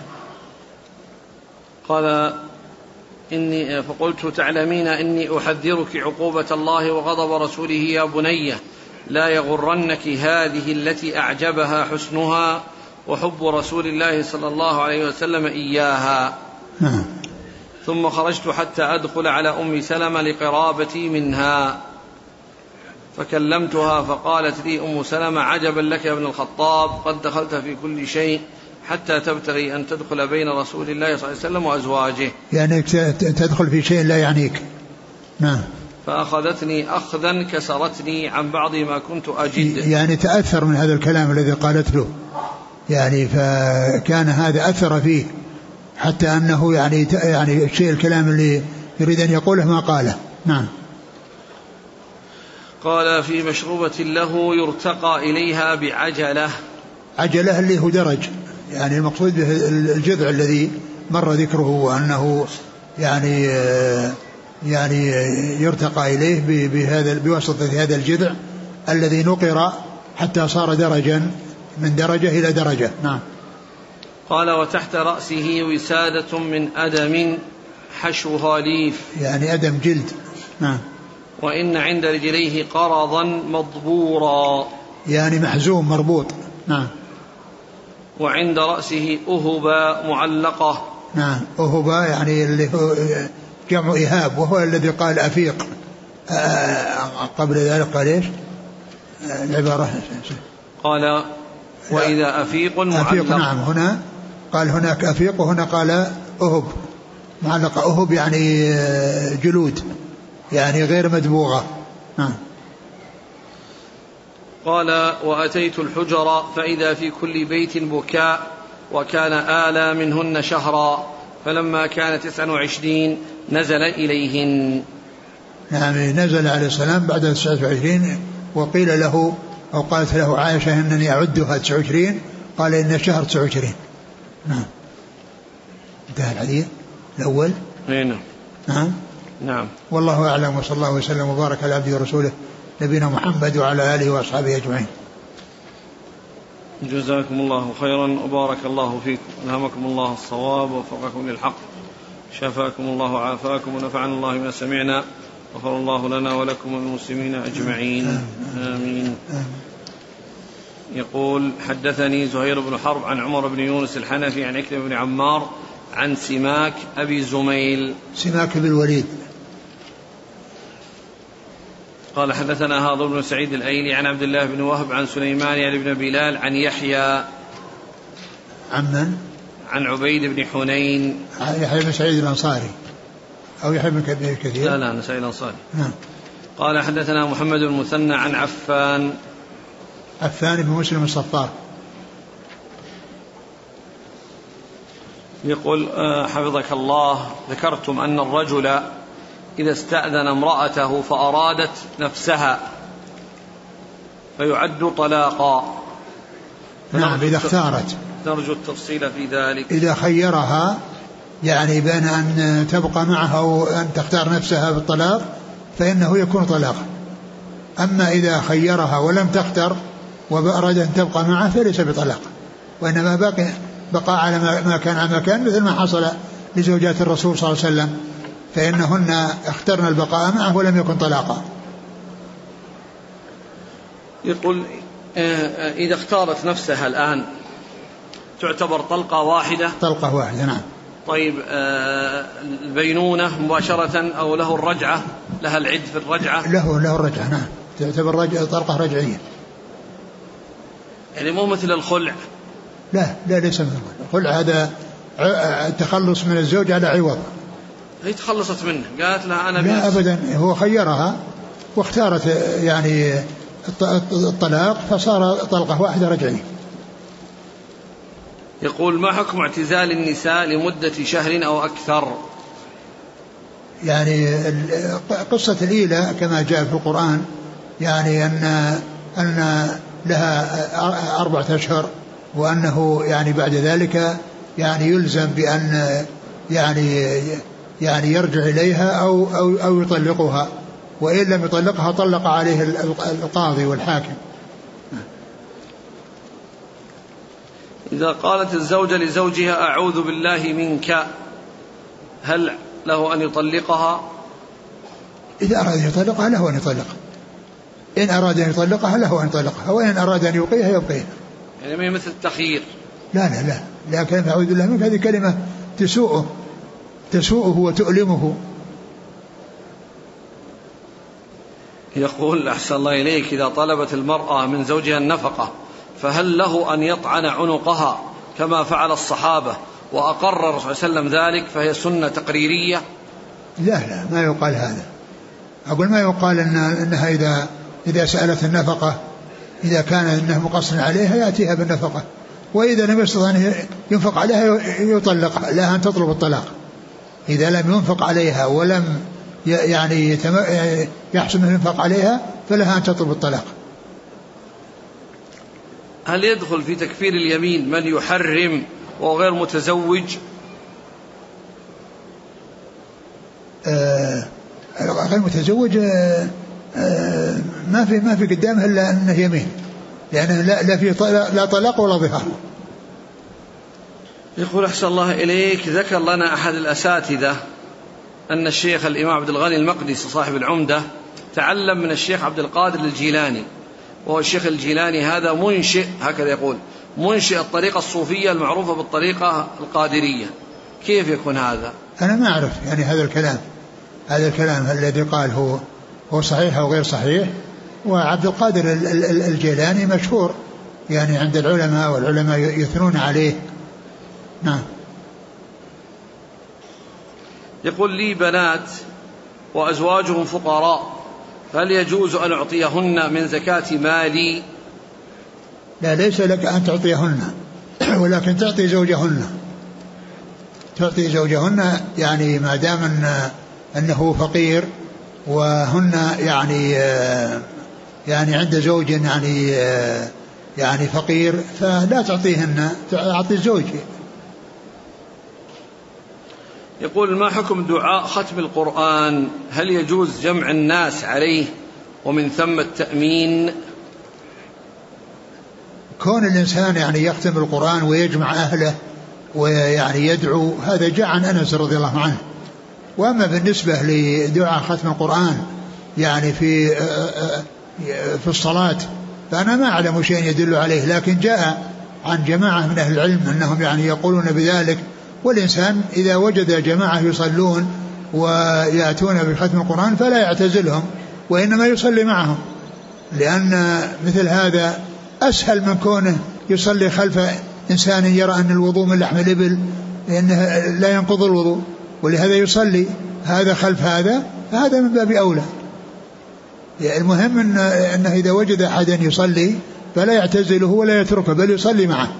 قال فقلت تعلمين إني أحذرك عقوبة الله وغضب رسوله يا بنية، لا يغرنك هذه التي أعجبها حسنها وحب رسول الله صلى الله عليه وسلم إياها. ثم خرجت حتى أدخل على أم سلمة لقرابتي منها، فكلمتها فقالت لي أم سلمة عجبا لك يا ابن الخطاب، قد دخلت في كل شيء حتى تبتغي أن تدخل بين رسول الله صلى الله عليه وسلم وأزواجه، يعني تدخل في شيء لا يعنيك. نعم. فأخذتني أخذا كسرتني عن بعض ما كنت أجد، يعني تأثر من هذا الكلام الذي قالت له، يعني فكان هذا أثر فيه حتى أنه يعني الشيء الكلام اللي يريد أن يقوله ما قاله. نعم. قال في مشروبة له يرتقى إليها بعجلة. عجلة اللي هو درج، يعني المقصود به الجذع الذي مر ذكره، وأنه يعني يرتقى إليه بواسطة هذا الجذع الذي نقر حتى صار درجا من درجة إلى درجة. نعم. قال وتحت رأسه وسادة من أدم حشوها ليف، يعني أدم جلد. نعم. وإن عند رجليه قرضا مضبورا، يعني محزوم مربوط. نعم. وعند رأسه أهبا معلقة. نعم. أهبا يعني اللي هو جمع إهاب، وهو الذي قال أفيق. قبل ذلك قال إيش العبارة؟ قال وإذا أفيق معلق. نعم. هنا قال هناك أفيق، وهنا قال أهب معلقة. أهب يعني جلود، يعني غير مدبوغة. نعم. قال وأتيت الحجر فإذا في كل بيت بكاء، وكان آلى منهن شهرا، فلما كان 29 نزل إليهن. نعم. نزل عليه السلام بعد 29، وقيل له أو قالت له عائشة إنني أعدها 29، قال إن الشهر 29. نعم. انتهى الحديث الأول. نعم. نعم. والله أعلم، وصلى الله وسلم وبارك على عبده ورسوله نبينا محمد وعلى آله وأصحابه أجمعين. جزاكم الله خيرا وبارك الله فيكم، ألهمكم الله الصواب ووفقكم للحق، شفاكم الله وعافاكم ونفعنا الله ما سمعنا، غفر الله لنا ولكم والمسلمين أجمعين. آمين. يقول حدثني زهير بن حرب عن عمر بن يونس الحنفي عن عكرمة بن عمار عن سماك أبي زميل. سماك بن الوليد. قال حدثنا هارون بن سعيد الأيلي عن عبد الله بن وهب عن سليمان يعني بن بلال عن يحيى عن عبيد بن حنين. يحيى بن سعيد الأنصاري أو يحيى بن كثير؟ لا سعيد الأنصاري. نعم. قال حدثنا محمد بن المثنى عن عفان بن مسلم الصفار. يقول حفظك الله، ذكرتم أن الرجل إذا استأذن امرأته فأرادت نفسها فيعد طلاقا. نعم. إذا اختارت، نرجو التفصيل في ذلك. إذا خيرها يعني بين أن تبقى معها أو أن تختار نفسها بالطلاق فإنه يكون طلاقا. أما إذا خيرها ولم تختر وأراد أن تبقى معه فليس بطلاق، وإنما بقى على ما كان مثل ما حصل لزوجات الرسول صلى الله عليه وسلم، فإنهن اخترن البقاء معه ولم يكن طلاقا. يقول إذا اختارت نفسها الآن تعتبر طلقة واحدة؟ طلقة واحدة. نعم. طيب البينونة مباشرة أو له الرجعة، لها العد في الرجعة؟ له الرجعة. نعم. تعتبر طلقة رجعية، يعني مو مثل الخلع. لا ليس مثل الخلع، هذا التخلص من الزوج على عوض. هي تخلصت منه، قالت لها أنا لا أبدا، هو خيرها واختارت يعني الطلاق فصار طلقة واحدة رجعية. يقول ما حكم اعتزال النساء لمدة شهر أو أكثر؟ يعني قصة الإيلة كما جاء في القرآن، يعني أن لها 4 أشهر، وأنه يعني بعد ذلك يعني يلزم بأن يعني يرجع إليها أو يطلقها، وإن لم يطلقها طلق عليه القاضي والحاكم. إذا قالت الزوجة لزوجها أعوذ بالله منك، هل له أن يطلقها؟ إذا أراد أن يطلقها له أن يطلقها، إن أراد أن يطلقها له أن يطلقها، وإن أراد أن يبقيها يبقيها. يعني ما مثل التخيير. لا كلمة أعوذ بالله منك هذه كلمة تسوءه وتؤلمه. يقول أحسن الله إليك، إذا طلبت المرأة من زوجها النفقة فهل له أن يطعن عنقها كما فعل الصحابة وأقر الرسول صلى الله عليه وسلم ذلك، فهي سنة تقريرية؟ لا ما يقال هذا. أقول ما يقال إنها إذا سألت النفقة، إذا كان إنه مقصر عليها يأتيها بالنفقة، وإذا لم يستطع أن ينفق عليها يطلقها، لها أن تطلب الطلاق. إذا لم ينفق عليها يعني يحسن الإنفاق عليها فلها أن تطلب الطلاق. هل يدخل في تكفير اليمين من يحرم وهو غير متزوج؟ غير متزوج ما في قدامه إلا أنه يمين، لأنه لا في لا طلاق ولا ظهار. يقول أحسن الله إليك، ذكر لنا أحد الأساتذة أن الشيخ الإمام عبد الغني المقدسي صاحب العمدة تعلم من الشيخ عبد القادر الجيلاني، وهو الشيخ الجيلاني هذا منشئ، هكذا يقول، منشئ الطريقة الصوفية المعروفة بالطريقة القادرية. كيف يكون هذا؟ أنا ما أعرف يعني هذا الكلام الذي قال هو صحيح أو غير صحيح. وعبد القادر الجيلاني مشهور يعني عند العلماء، والعلماء يثنون عليه. نعم. يقول لي بنات وأزواجهم فقراء، هل يجوز أن أعطيهن من زكاة مالي؟ لا، ليس لك أن تعطيهن، ولكن تعطي زوجهن يعني ما دام أنه فقير وهن يعني عند زوج يعني فقير، فلا تعطيهن، تعطي الزوج. يقول ما حكم دعاء ختم القرآن؟ هل يجوز جمع الناس عليه ومن ثم التأمين؟ كون الإنسان يعني يختم القرآن ويجمع أهله ويعني يدعو، هذا جاء عن أنس رضي الله عنه. وأما بالنسبة لدعاء ختم القرآن يعني في الصلاة فأنا ما أعلم شيء يدل عليه، لكن جاء عن جماعة من أهل العلم أنهم يعني يقولون بذلك. والإنسان إذا وجد جماعة يصلون ويأتون بختم القرآن فلا يعتزلهم، وإنما يصلي معهم، لأن مثل هذا أسهل من كونه يصلي خلف إنسان يرى أن الوضوء من لحم الإبل، لأنه لا ينقض الوضوء، ولهذا يصلي هذا خلف هذا من باب أولى. المهم أنه إذا وجد أحدا يصلي فلا يعتزله ولا يتركه، بل يصلي معه.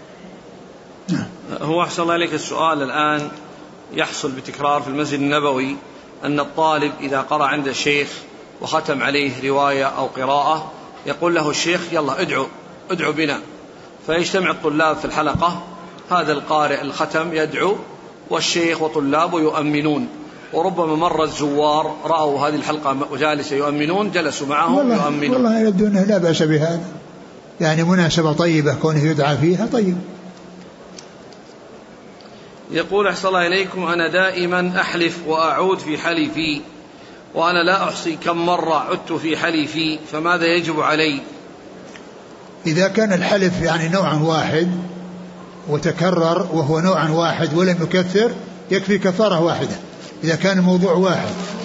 هو أحسن الله إليك السؤال الآن يحصل بتكرار في المسجد النبوي، أن الطالب إذا قرأ عند الشيخ وختم عليه رواية أو قراءة يقول له الشيخ يلا ادعو بنا، فيجتمع الطلاب في الحلقة، هذا القارئ الختم يدعو والشيخ وطلابه يؤمنون، وربما مر الزوار رأوا هذه الحلقة جالسة يؤمنون، جلسوا معهم يؤمنون. والله يبدو أنه لا بأس بهذا، يعني مناسبة طيبة كونه يدعى فيها طيب. يقول أحسن الله إليكم أنا دائما أحلف وأعود في حلفي، وأنا لا أحصي كم مرة عدت في حلفي، فماذا يجب علي؟ إذا كان الحلف يعني نوع واحد وتكرر وهو نوع واحد ولم يكثر يكفي كفارة واحدة، إذا كان الموضوع واحد